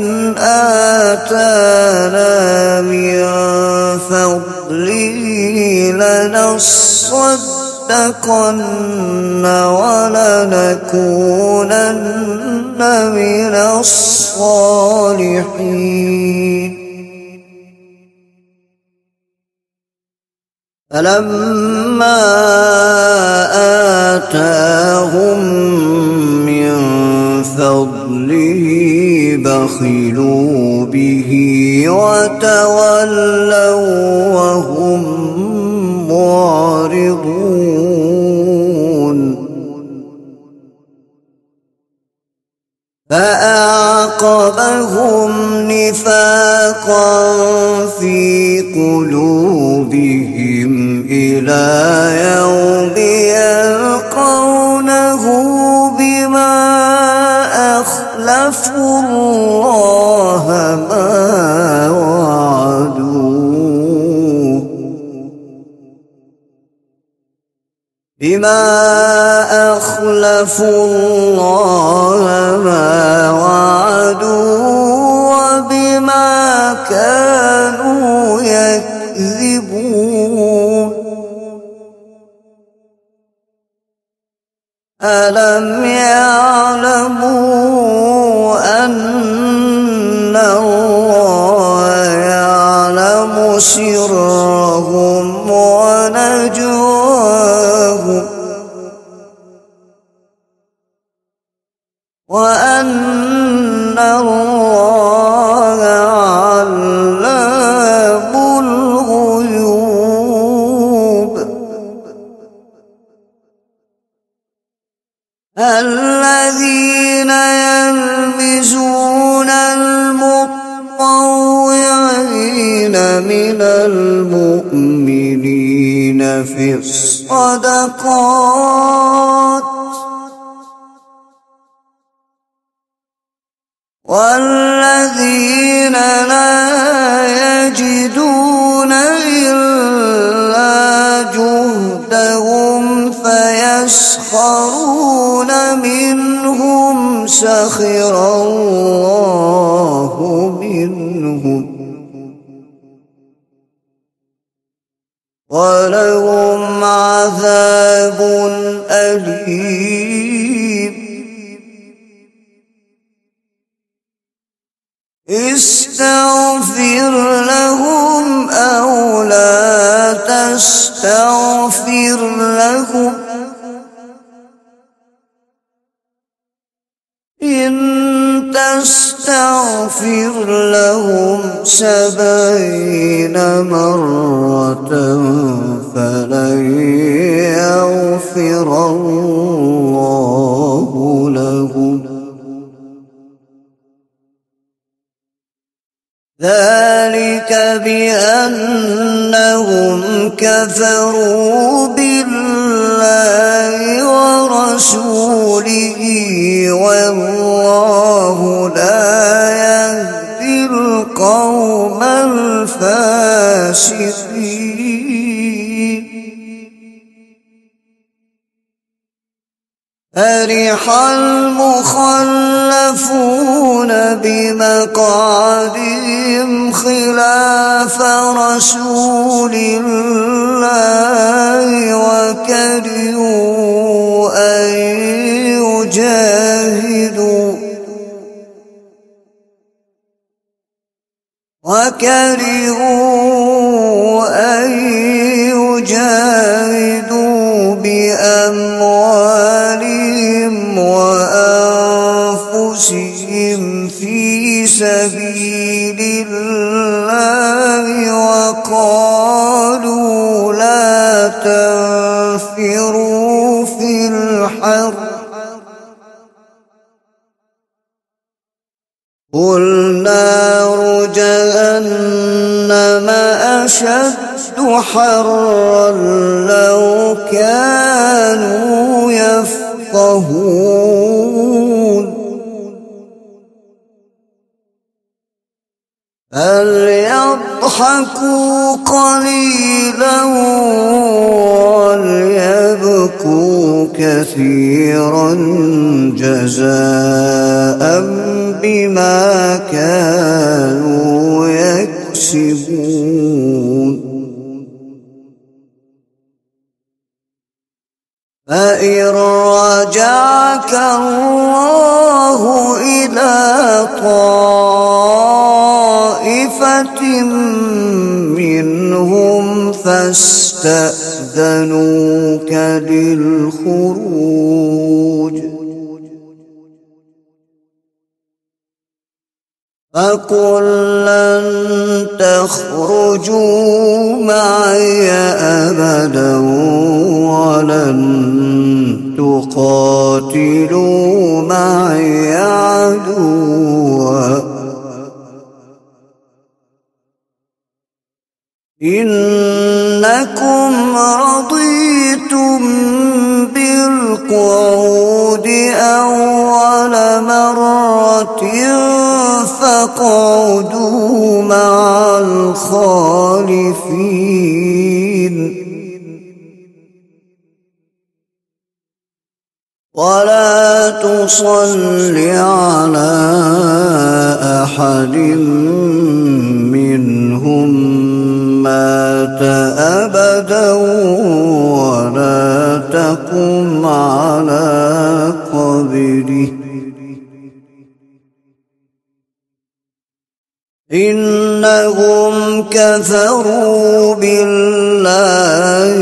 آتانا من فضله لنصدقن ولنكونن من الصالحين. فلما آتاهم من فضله بخلوا به وتولوا وهم معرضون. فأعقبهم نفاقا في قلوبهم إلى يوم يلقونه بما أخلفوا بما أخلفوا الله ما وعدوا وبما كانوا يكذبون ألم يعلموا أن الله يعلم سرهم ونجواهم وأن الله علام الغيوب الذين يلمزون المطوعين من المؤمنين في الصدقات والذين لا يجدون إلا جهدهم فيسخرون منهم سخر الله منهم ولهم عذاب أليم استغفر لهم أو لا تستغفر لهم إن تستغفر لهم سبعين مرة فلن يغفر الله لهم ذلك بأنهم كفروا بالله ورسوله والله لا يهدي القوم الفاسقين فرح المخلفون بمقعدهم خلاف رسول الله وكرهوا أن يجاهدوا وكرهوا أن يجاهدوا بأموالهم وأنفسهم في سبيل الله وقالوا لا تنفروا في الحر قل نار جهنم أشد حرا لو كانوا يفقهون فليضحكوا قليلا وليبكوا كثيرا جزاء بما كانوا يكسبون فإن رجعك الله إلى طائفة منهم فاستأذنوك للخروج فقل لن تخرجوا معي أبدا ولن تقاتلوا معي عدوا إنكم رضيتم بالقعود أول مرة فاقعدوا مع الخالفين ولا تصل على أحد منهم مات أبدا ولا تقم على قبره إنهم كفروا بالله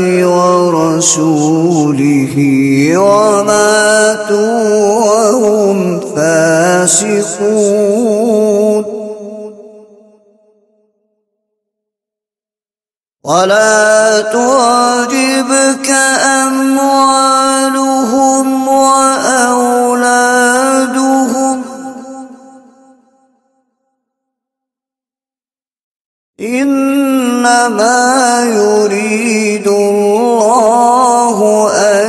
ورسوله وماتوا وهم فاسقون ولا تعجبك أموالهم وأولادهم إنما يريد الله أن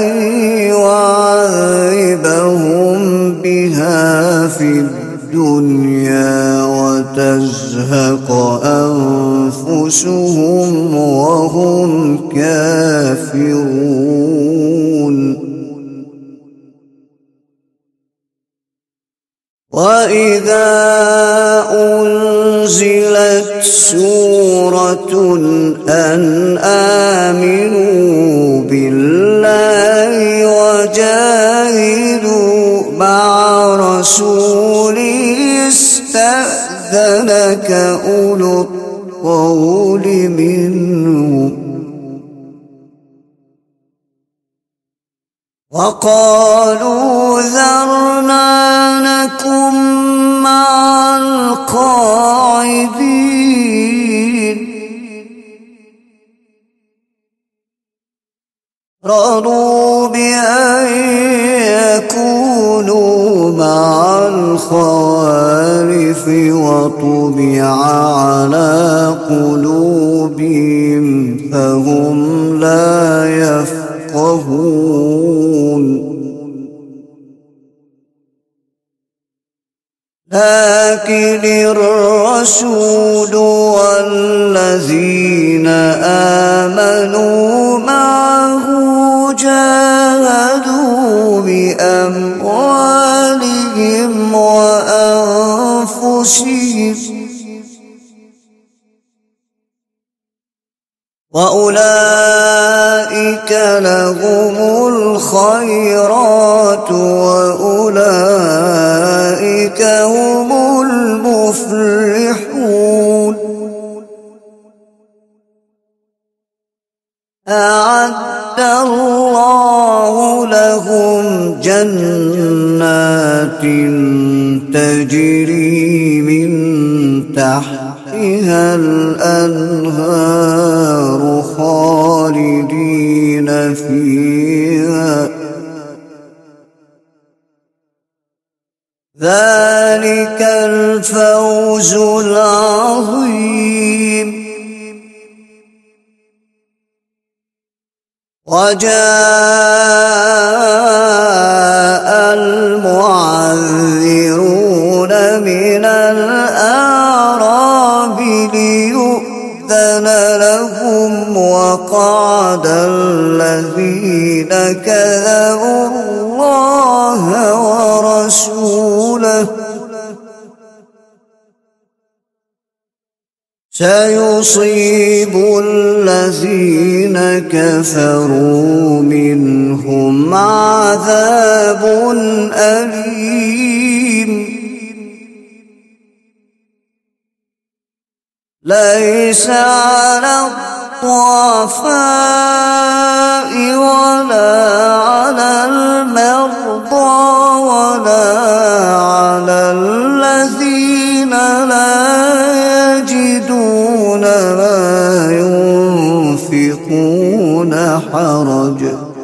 يعذبهم بها في الدنيا وتزهق أنفسهم وهم كافرون وإذا أنزلت سورة أن آمنوا بالله وجاهدوا مع رسوله استأذنك أولو الطول منهم وقالوا ذرنا نكن مع القاعدين رضوا بأن يكونوا مع الخوالف وطبع على قلوبهم فهم لا يفقهون لكن الرسول والذين آمنوا معه جاهدوا بأموالهم وأنفسهم وأولئك لهم الخيرات وأولئك هم المفلحون أعد الله لهم جنات تجري من تحتها الأنهار خالدين فيها ذلك الفوز العظيم وجاء المعذرون من الأعراب ليؤذن لهم وقعد الذين كذبوا الله ورسوله سيصيب الذين كفروا منهم عذاب أليم ليس على الضعفاء ولا على المرضى ولا على الذين لا يجدون ما ينفقون حرج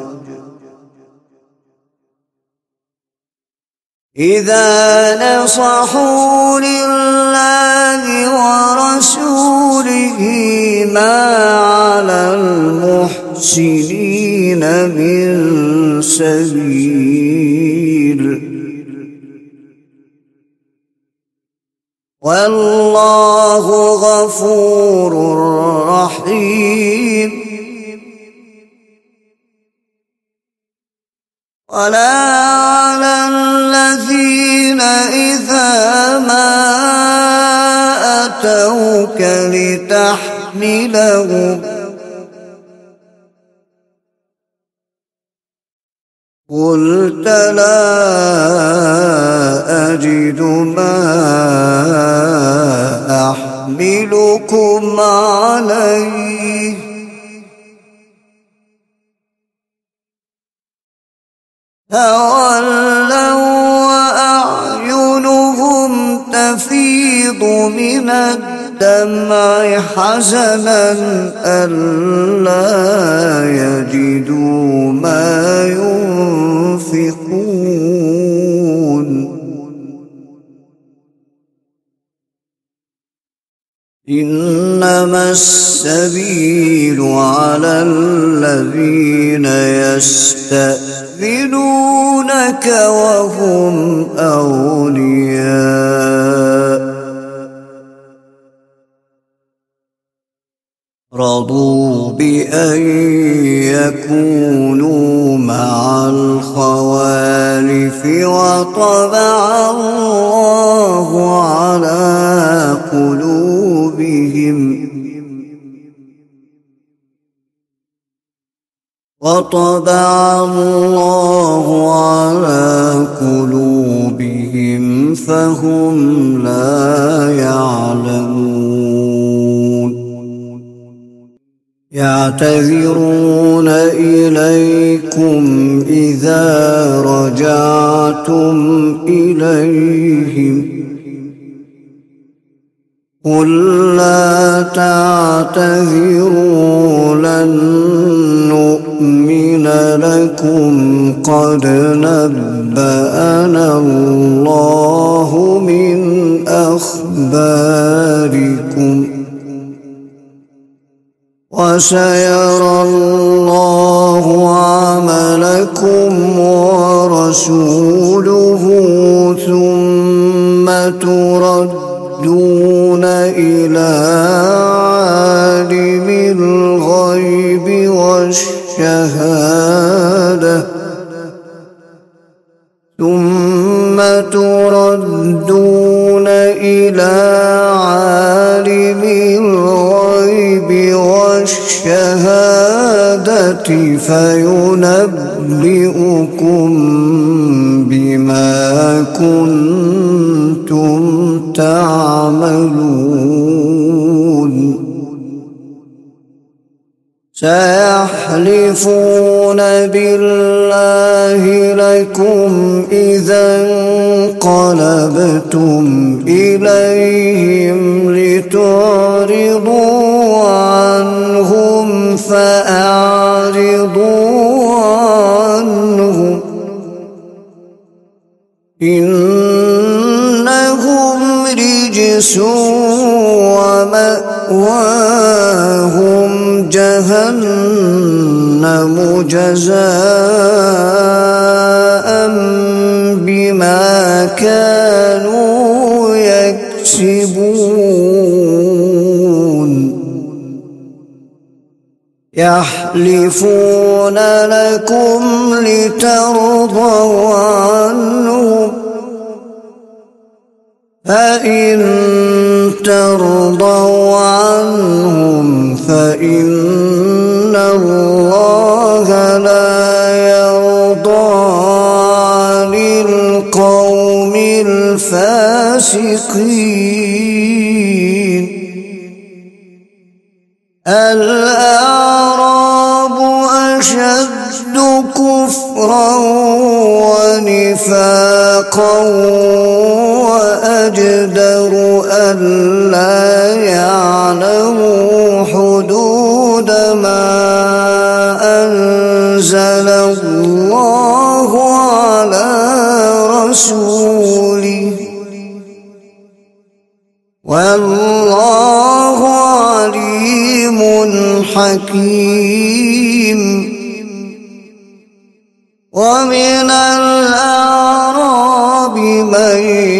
إذا نصحوا لله ورسوله ما على المحسنين من سبيل والله غفور رحيم ولا على الذين إذا ما أتوك لتحملهم قلت لا أجد ما أحملكم عليه تولوا وأعينهم تفيض من الدمع حزنا ألا يجدوا ما ينفقون إنما السبيل على الذين يستأذنونك وهم أولياء رضوا بأن يكونوا مع الخوالف وطبع الله على قلوبهم وطبع الله على قلوبهم فهم لا يعلمون يعتذرون إليكم إذا رجعتم إليهم قل لا تعتذروا لن نؤمن لكم قد نبأنا الله من أخباركم وسيرى الله عملكم ورسوله ثم تردون إلى عالم الغيب والشهادة ثم تردون إلى عالم الغيب والشهادة فينبئكم بما كنتم تعملون سيحلفون بالله لكم إذا انقلبتم إليهم لتعرضوا عنهم فأعرضوا عنهم إنهم رجس ومأواهم جهنم جزاء بما كانوا يكسبون يحلفون لكم لترضوا عنهم فإن ترضوا عنهم فإن الله لا يرضى عن القوم الفاسقين الأعراب أشد كفرا ونفاقا وأجدر ألا يعلموا حدود ما أنزل الله على رسوله والله عليم حكيم ومن الأعراب من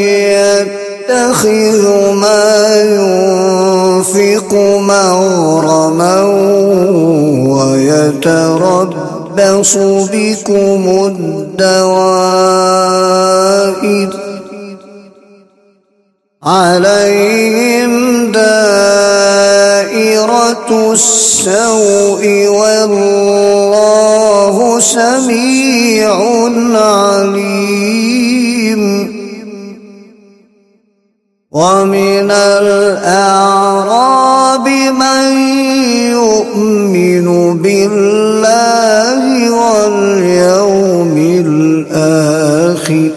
يتخذ ما ينفق مغرما ويتربص يتربص بكم الدوائر عليهم دائرة السوء والله سميع عليم ومن الأعراب من يؤمن بالله واليوم الآخر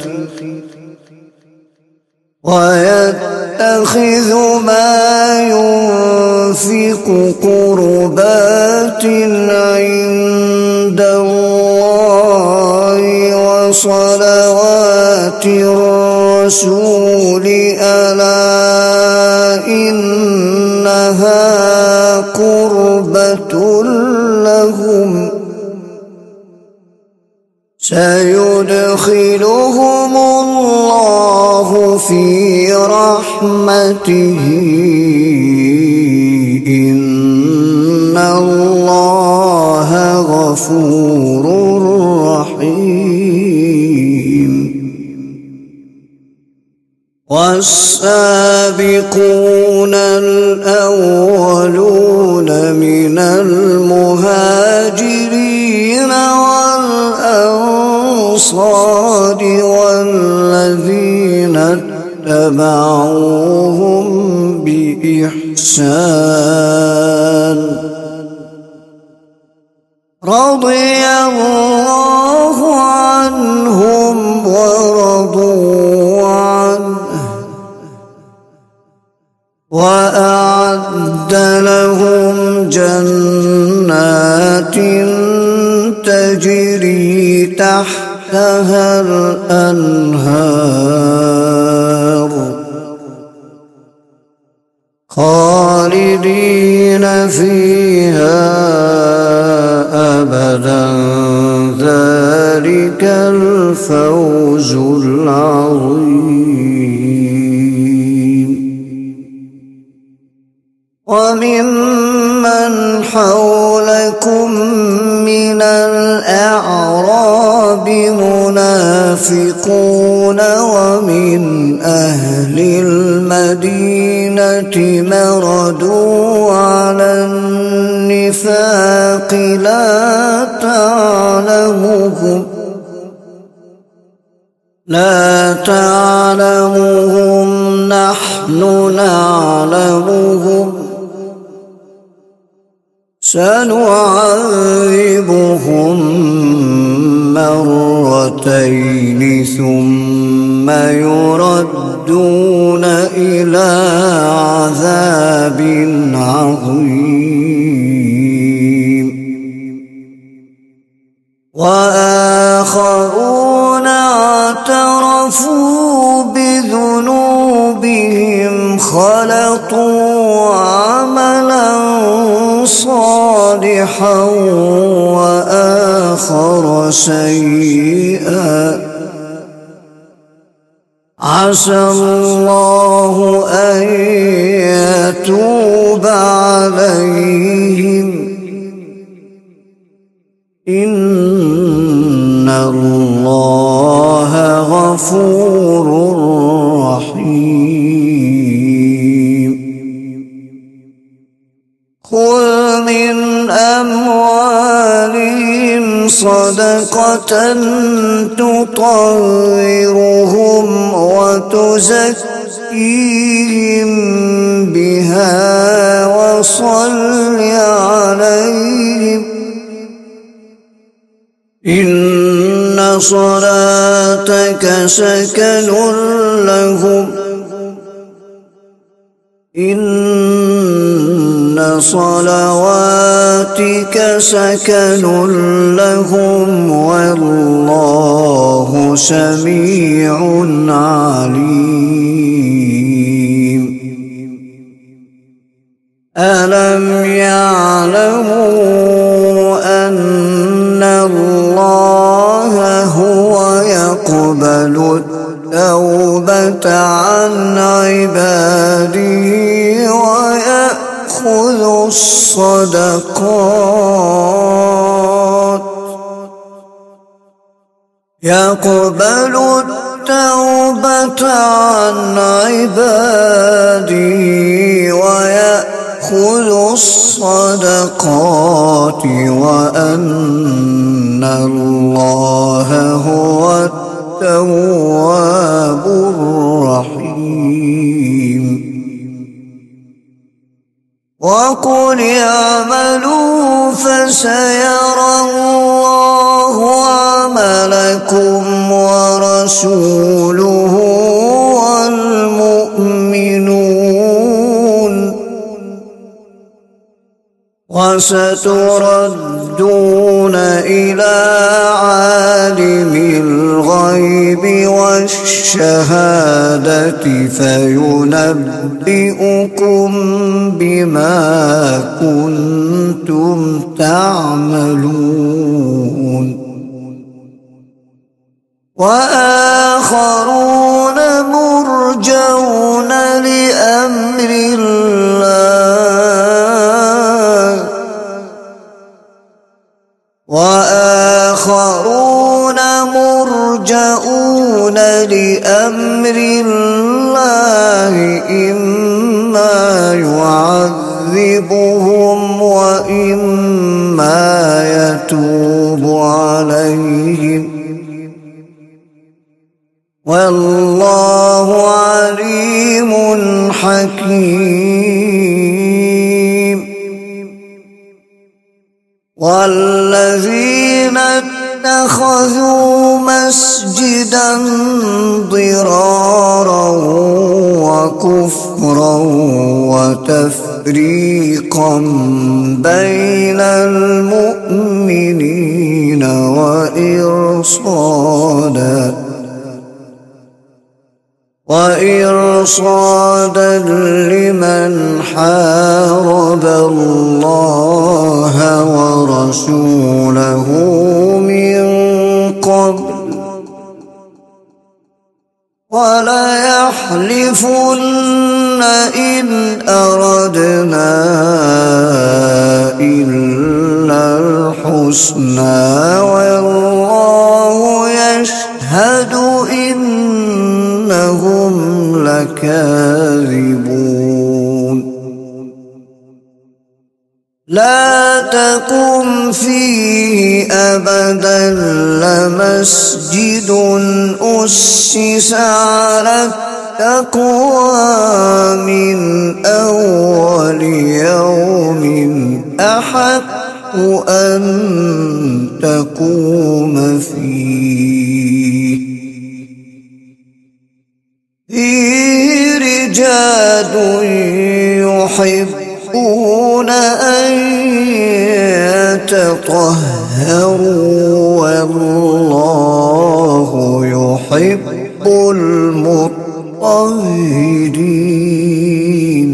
ويتخذ ما ينفق قربات عند الله وصلوات الرسول ألا إنها قربة لهم سيدخلهم الله في رحمته إن الله غفور رحيم والسابقون الأولون من المهاجرين والأنصار والذين اتبعوهم بإحسان رضي الله عنهم ورضوا عنه وأعد لهم جنات تجري تحتها الأنهار خالدين فيها أبدا ذلك الفوز العظيم وممن حولكم من الأعراب منافقون ومن أهل المدينة مردوا على النفاق لا تعلمهم لا تعلمهم نحن نعلمهم سنعذبهم مرتين ثم يردون إلى عذاب عظيم وآخرون اعترفوا بذنوبهم خلطوا عملا صالحا وآخر سيئا عسى الله أن يتوب عليهم إن الله غفور رحيم خذ من أموالهم صدقة تطهرهم وتزكيهم بها وصل عليهم إن صلاتك سكن لهم إن صلواتك سكن لهم والله سميع عليم ألم يعلموا أن الله هو يقبل التوبة عن عباده ويأخذ الصدقات يقبل التوبة عن عبادي ويأخذ الصدقات وأن الله هو التواب الرحيم وقل اعملوا فسيرى الله عملكم ورسوله والمؤمنون وستردون إلى عالم الغيب والشهادة فينبئكم بما كنتم تعملون وآخرون مرجون لأمر الله وآخرون مرجؤون لأمر الله إما يعذبهم وإما يتوب عليهم والله عليم حكيم والذين اتخذوا مسجدا ضرارا وكفرا وتفريقا بين المؤمنين وإرصادا وإرصادا لمن حارب الله ورسوله من قبل وليحلفن إن أردنا إلا الحسنى والله يشهد إنهم لكاذبون لا تقم فيه أبدا لمسجد أسس على التقوى من أول يوم أحق أن تقوم فيه فيه رجال يحبون أن يتطهروا والله يحب المطهرين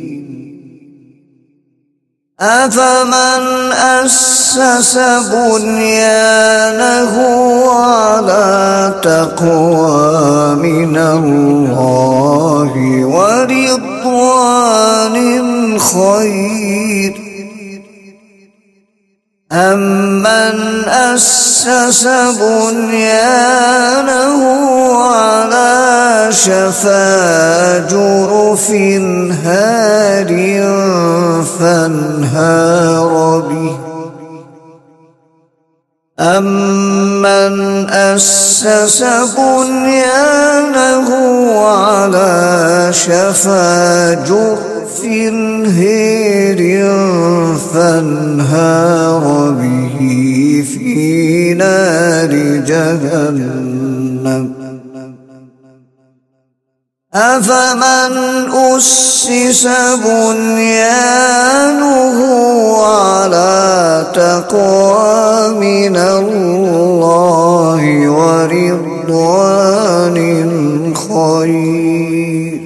أفمن أسس بنيانه على تقوى من الله ورضوان خير أمن أسس بنيانه على شفا جرف هار فانهار به أمن أسس بنيانه على شفا جرف هار فانهار به في نار جهنم أفمن أسس بنيانه على تقوى من الله ورضوان خير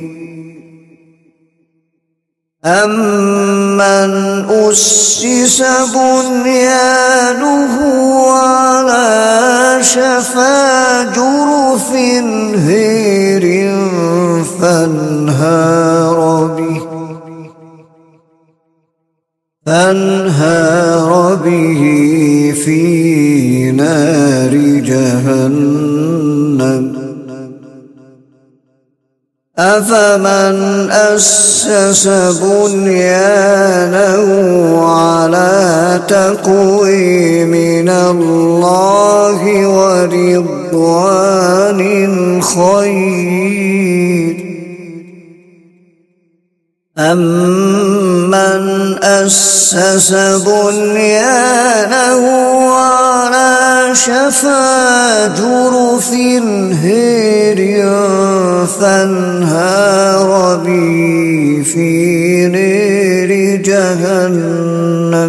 أمن أسس بنيانه على شفا جرف هار فانهار به فانهار به في نار جهنم أفمن أسس بنيانه على تقوى من الله ورضوان خير أمن أسس بنيانه على شفا جرف هير فانهار به في نار جهنم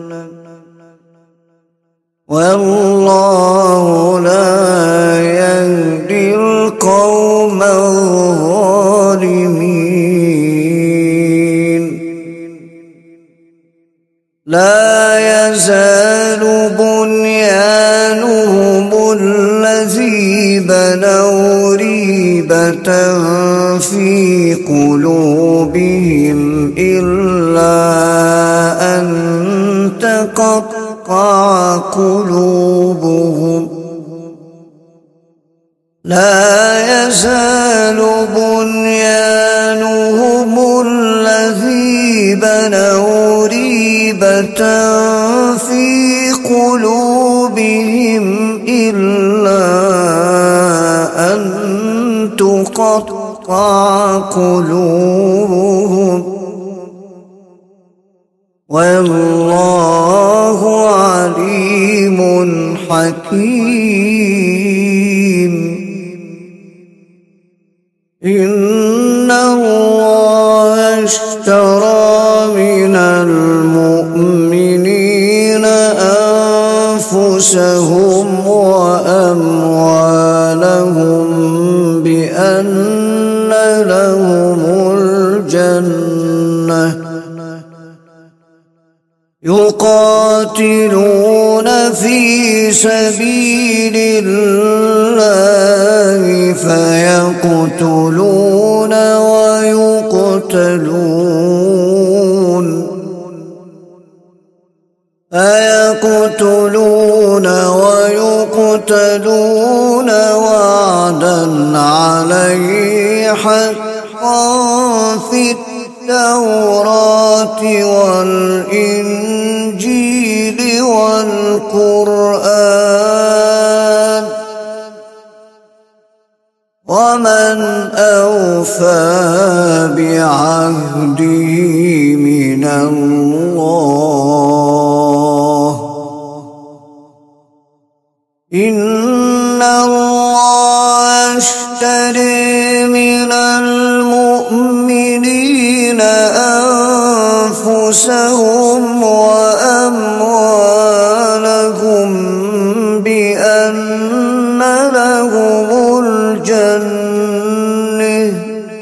والله لا يهدي القوم الظالمين لا يزال بنيانهم الذي بنوا ريبة في قلوبهم إلا أن تقطع قلوبهم لا يزال بنيانهم الذي بنوا ريبة في قلوبهم إلا أن تقطع قلوبهم والله عليم حكيم إن الله اشترى من المؤمنين أنفسهم وأموالهم بأن لهم الجنة يقاتلون في سبيل الله فيقتلون ويقتلون فيقتلون ويقتلون وعدا عليه حقا في التوراة والإنجيل والقرآن ومن أوفى بعهده من الله إن الله اشترى من المؤمنين أنفسهم وأموالهم بأن لهم الجنة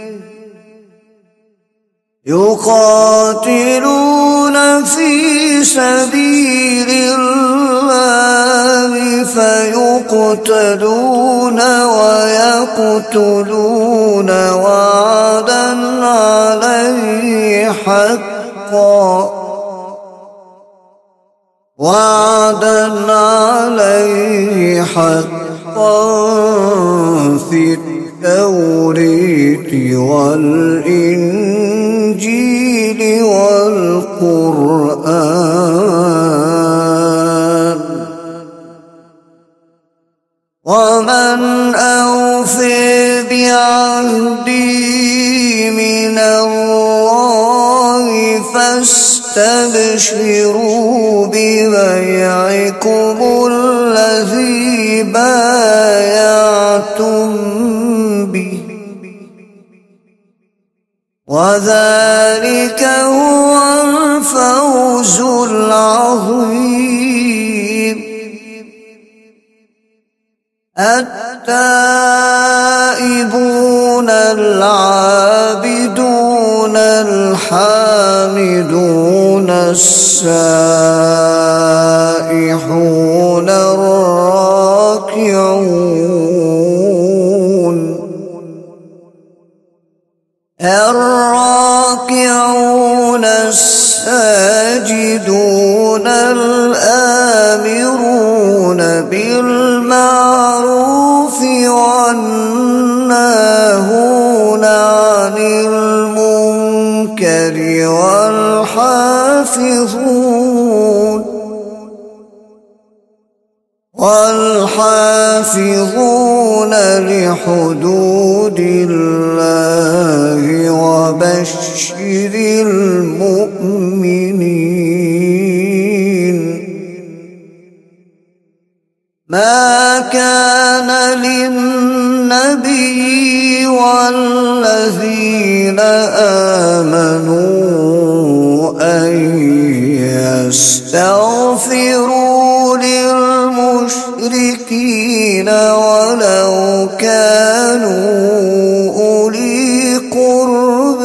يقاتلون في سبيل الله فيقتلون ويقتلون وعدا عليه حقا وعدا عليه حقا في التوراة والإنجيل والقرآن ومن أوفى بعهده من الله فاستبشروا ببيعكم الذي بايعتم به وذلك هو الفوز العظيم التائبون العابدون الحامدون السائحون الراكعون الراكعون الساجدون الآمرون بالمعروف حافظون لحدود الله وبشر المؤمنين ما كان للنبي والذين آمنوا أن يستغفروا للمشركين ولو كانوا أولي قرب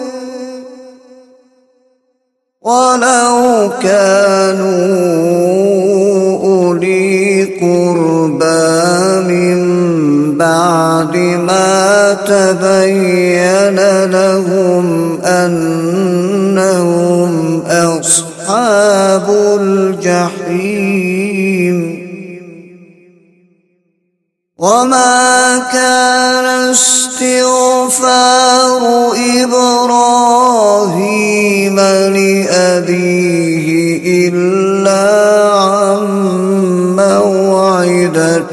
ولو كانوا أولي قربى من بعد ما تبين لهم أنهم أصحاب الجحيم وما كان استغفار إبراهيم لأبيه إلا عن موعدة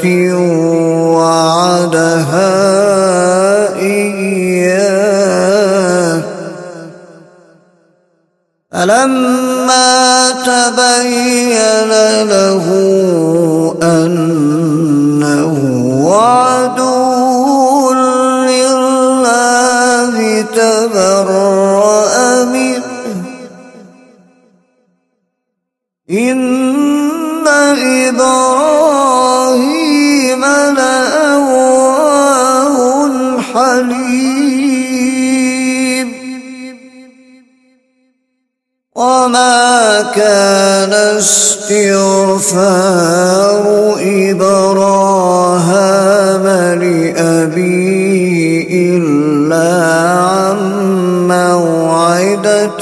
وعدها إياه فلما تبين له أنه عدو لله تبرأ منه إن إبراهيم لأواه حليم وما كان استغفار إبراهيم لأبيه إلا عن موعدة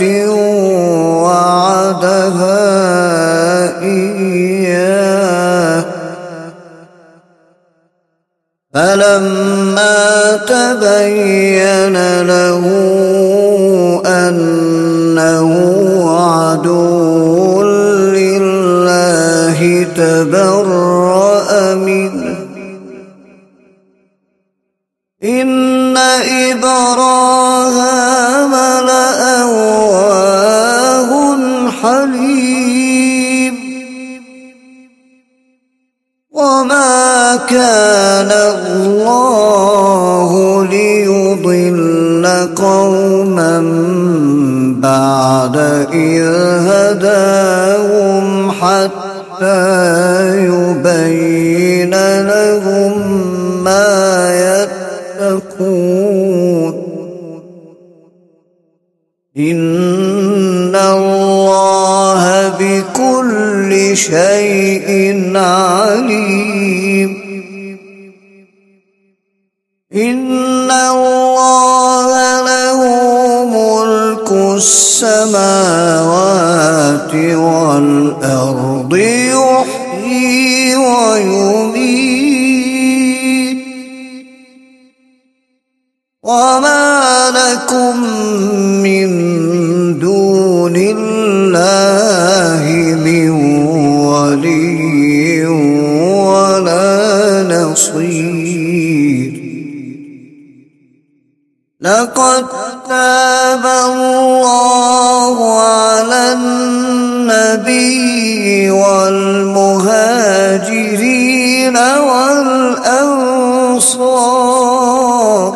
وعدها إياه فلما تبين له أنه عدو لله تبرأ منه إن إبراهيم لأواه حليم وما كان الله ليضل قوما بعد إذ هداهم حتى يبين لهم ما يتقون إن الله بكل شيء عليم إن الله له ملك السماوات والأرض يحيي ويميت وما لكم من دون الله من ولي ولا نصير لقد تاب الله على النبي والمهاجرين والأنصار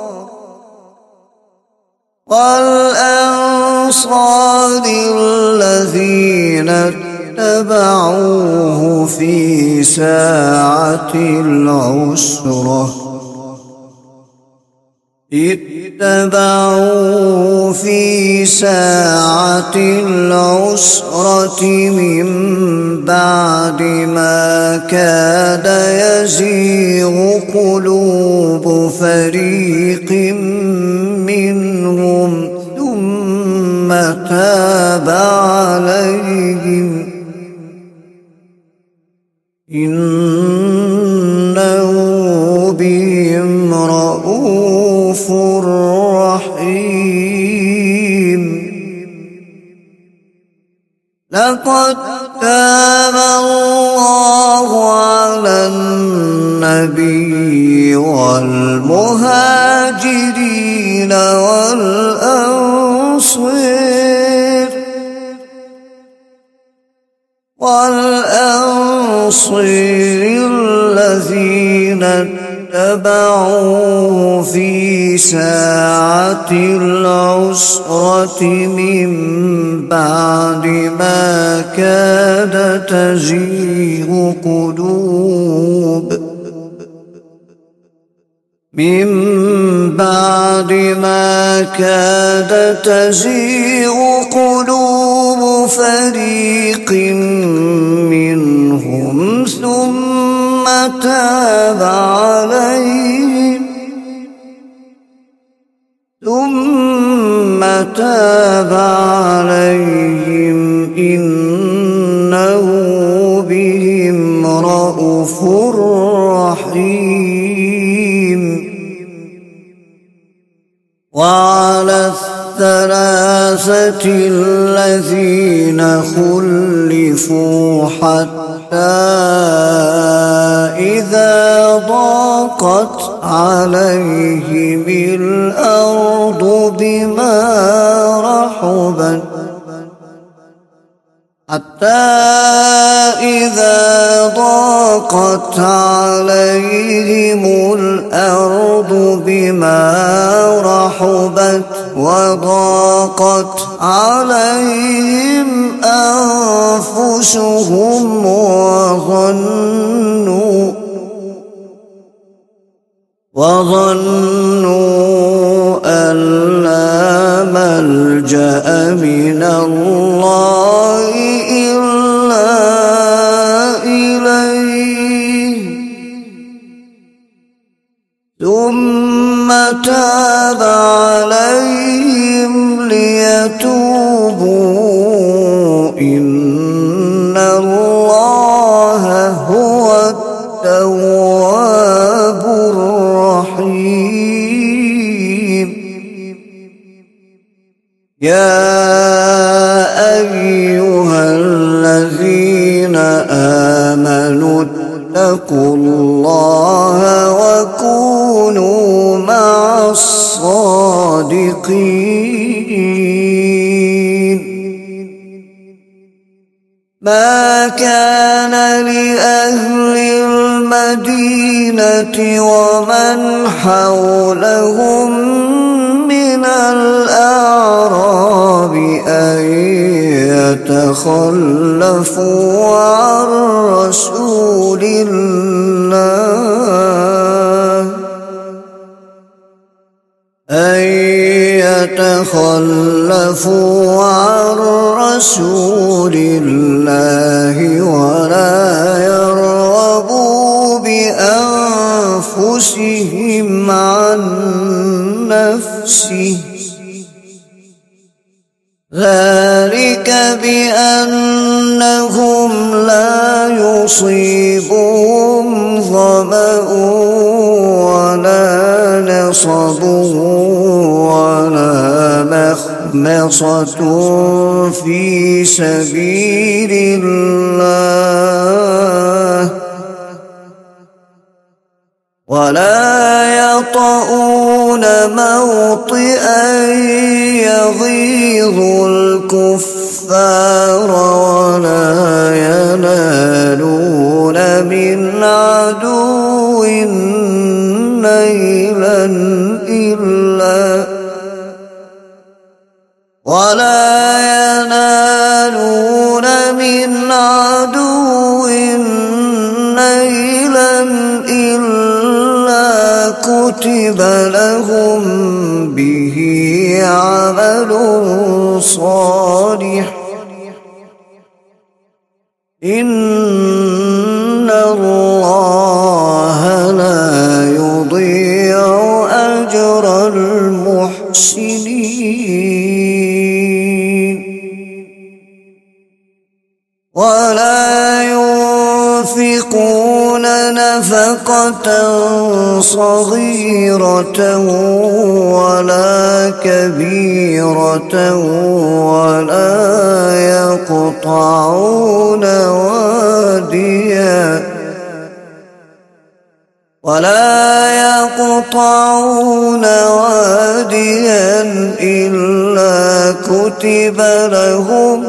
والأنصار الذين اتبعوه في ساعة العسرة اتبعوا في ساعة العسرة من بعد ما كاد يزيغ قلوب فريق منهم ثم تاب عليهم إنه بهم رؤوف رحيم لقد تاب الله على النبي والمهاجرين والأنصار والأنصار الذين اتبعوه في ساعة العسرة من بعد ما كاد تزيغ قلوب من بعد ما كاد تزيغ قلوب فريق منهم ثم تاب عليهم ثم تاب عليهم إنه بهم رءوف رحيم. وعلى الثلاثة الذين خلفوا حتى إذا ضاقت عليهم الأرض بما رحبت حتى إذا ضاقت عليهم الأرض بما رحبت وضاقت عليهم أنفسهم وظنوا وظنوا أن لا ملجأ من الله إلا إليه ثم تاب عليهم ليتوبوا إن الله هو التواب الرحيم. يا أيها الذين آمنوا اتقوا الله وكونوا مع الصادقين. ما كان لأهل المدينة ومن حولهم من الأعراب أن يتخلفوا عن رسول الله أن يتخلفوا عن رسول الله ولا يرغبوا بأنفسهم عن نفسه ذلك بأنهم لا يصيبهم ظمأ ولا نصب ولا مخمصة في سبيل الله ولا يطؤون موطئا يغيظ الكفار ولا ينالون من عدو نيلا إلا ولا ينالون من عدو نيلا إلا كتب لهم به عمل صالح إن الله لا يضيع أجر المحسنين. ولا ينفقون نفقة نفقة صغيرة ولا كبيرة ولا يقطعون واديا ولا يقطعون واديا إلا كتب لهم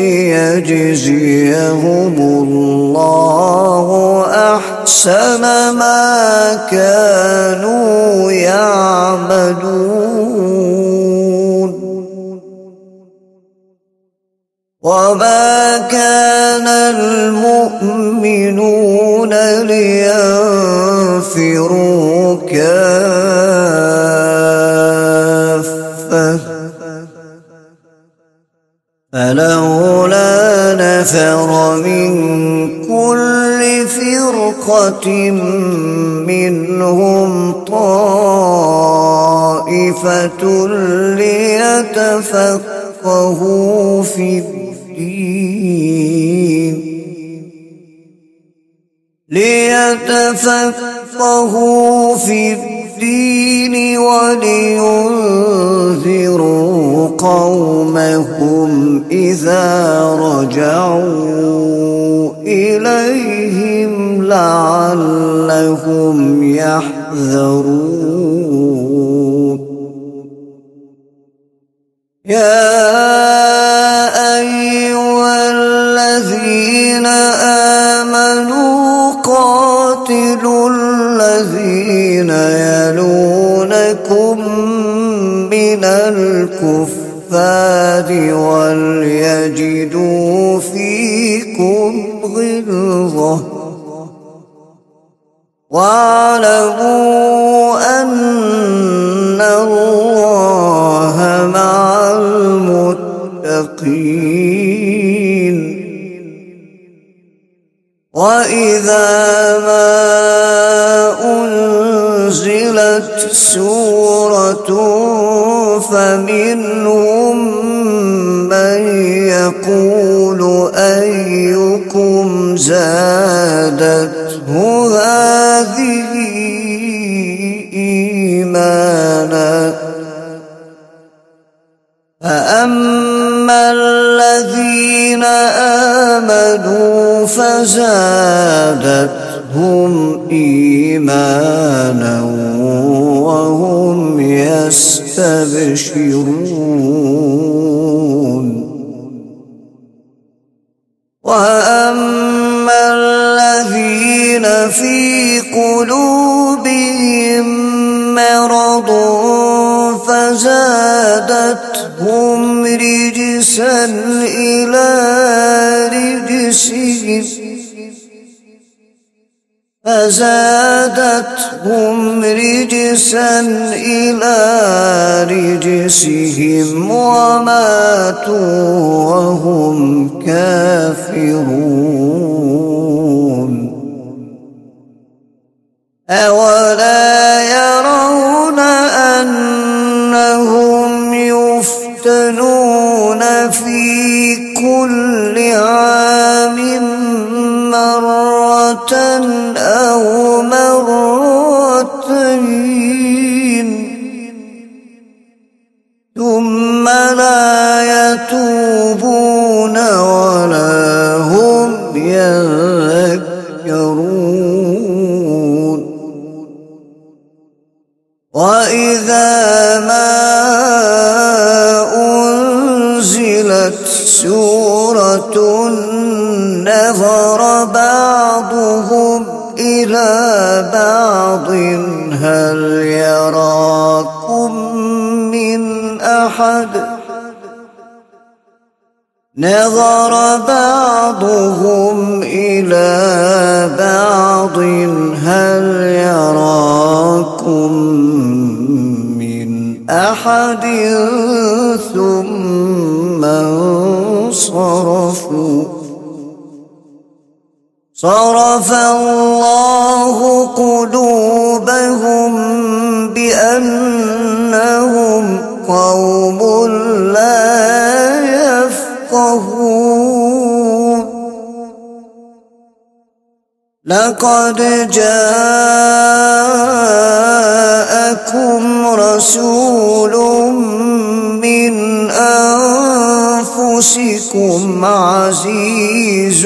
ليجزيهم الله أحسن ما كانوا يعملون. وما كان المؤمنون لينفروا كافة فلولا نفر من كل فرقة منهم طائفة ليتفقهوا في الدين ليتفقهوا في الدين ولينذروا قومهم إذا رجعوا إليهم لعلهم يحذرون. يا أيها الذين آمنوا قاتلوا الذين يلونكم من الكفار وليجدوا فيكم غلظة واعلموا أن الله مع المتقين. وإذا ما أنزلت سورة فمنهم من يقول أيكم زادته هذه إيمانا فأما الذين آمنوا فزادتهم إيمانا وهم يستبشرون. وأما الذين في قلوبهم مرض فزادتهم رجسا إلى رجسهم فزادتهم رجسا إلى رجسهم وماتوا وهم كافرون. أولا يرون أنهم يفتنون في كل عام مرة أو مرتين ثم لا يتوبون ولا هم يذكرون. وإذا ما أنزلت سورة نظر بعضهم إلى بعض هل يراكم من أحد نظر بعضهم إلى بعض هل يراكم من أحد ثم انصرفوا صرف الله قلوبهم بأنهم قوم لا يفقهون لقد جاءكم رسول من أنفسكم عزيز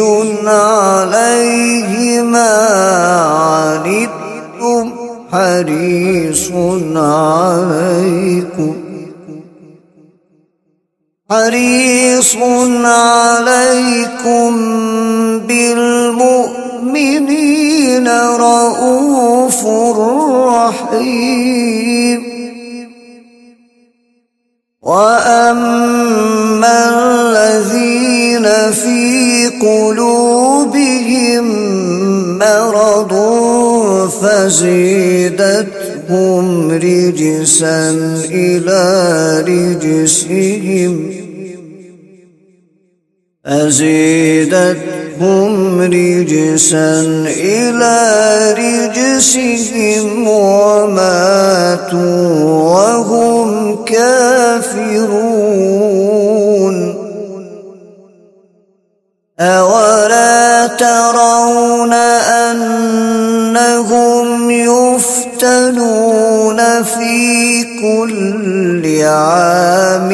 عليه ما عنتم حريص عليكم حريص عليكم بالمؤمنين رؤوف رحيم. وأما الذين في قلوبهم مرض فزيدتهم رجسا إلى رجسهم فزيدتهم رجسا إلى رجسهم وماتوا وهم كافرون. أولا ترون أنهم يفتنون في كل عام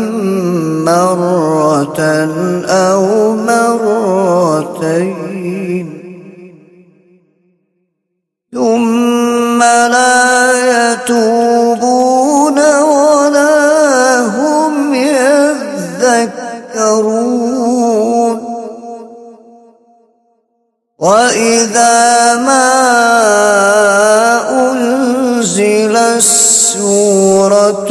مرة أو مرتين ثم لا يتوبون ولا هم يذكرون. وإذا ما أنزلت سورة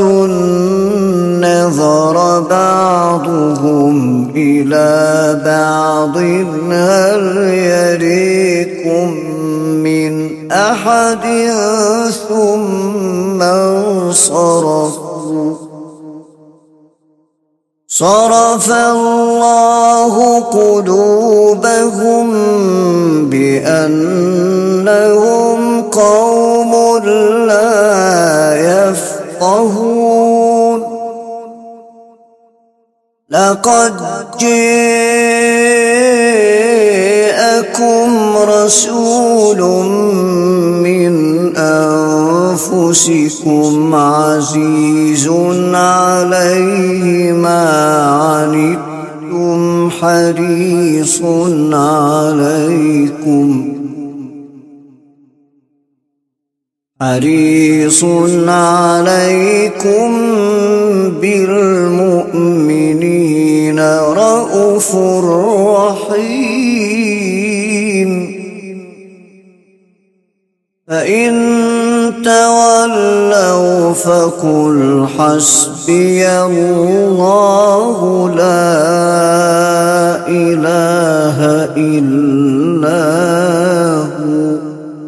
نظر بعضهم إلى بعض هل يريكم من أحد ثم انصرفوا صرف الله قلوبهم بأنهم قوم لا يفقهون. لقد جاءكم رسول من أنفسكم عزيز عليه ما عنتم حريص عليكم حريص عليكم بالمؤمنين رؤوف رحيم. فإن تولوا فقل حسبي الله لا إله إلا هو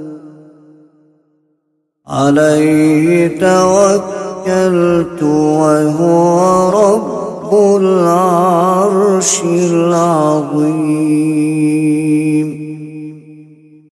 عليه توكلت وهو رب العرش العظيم.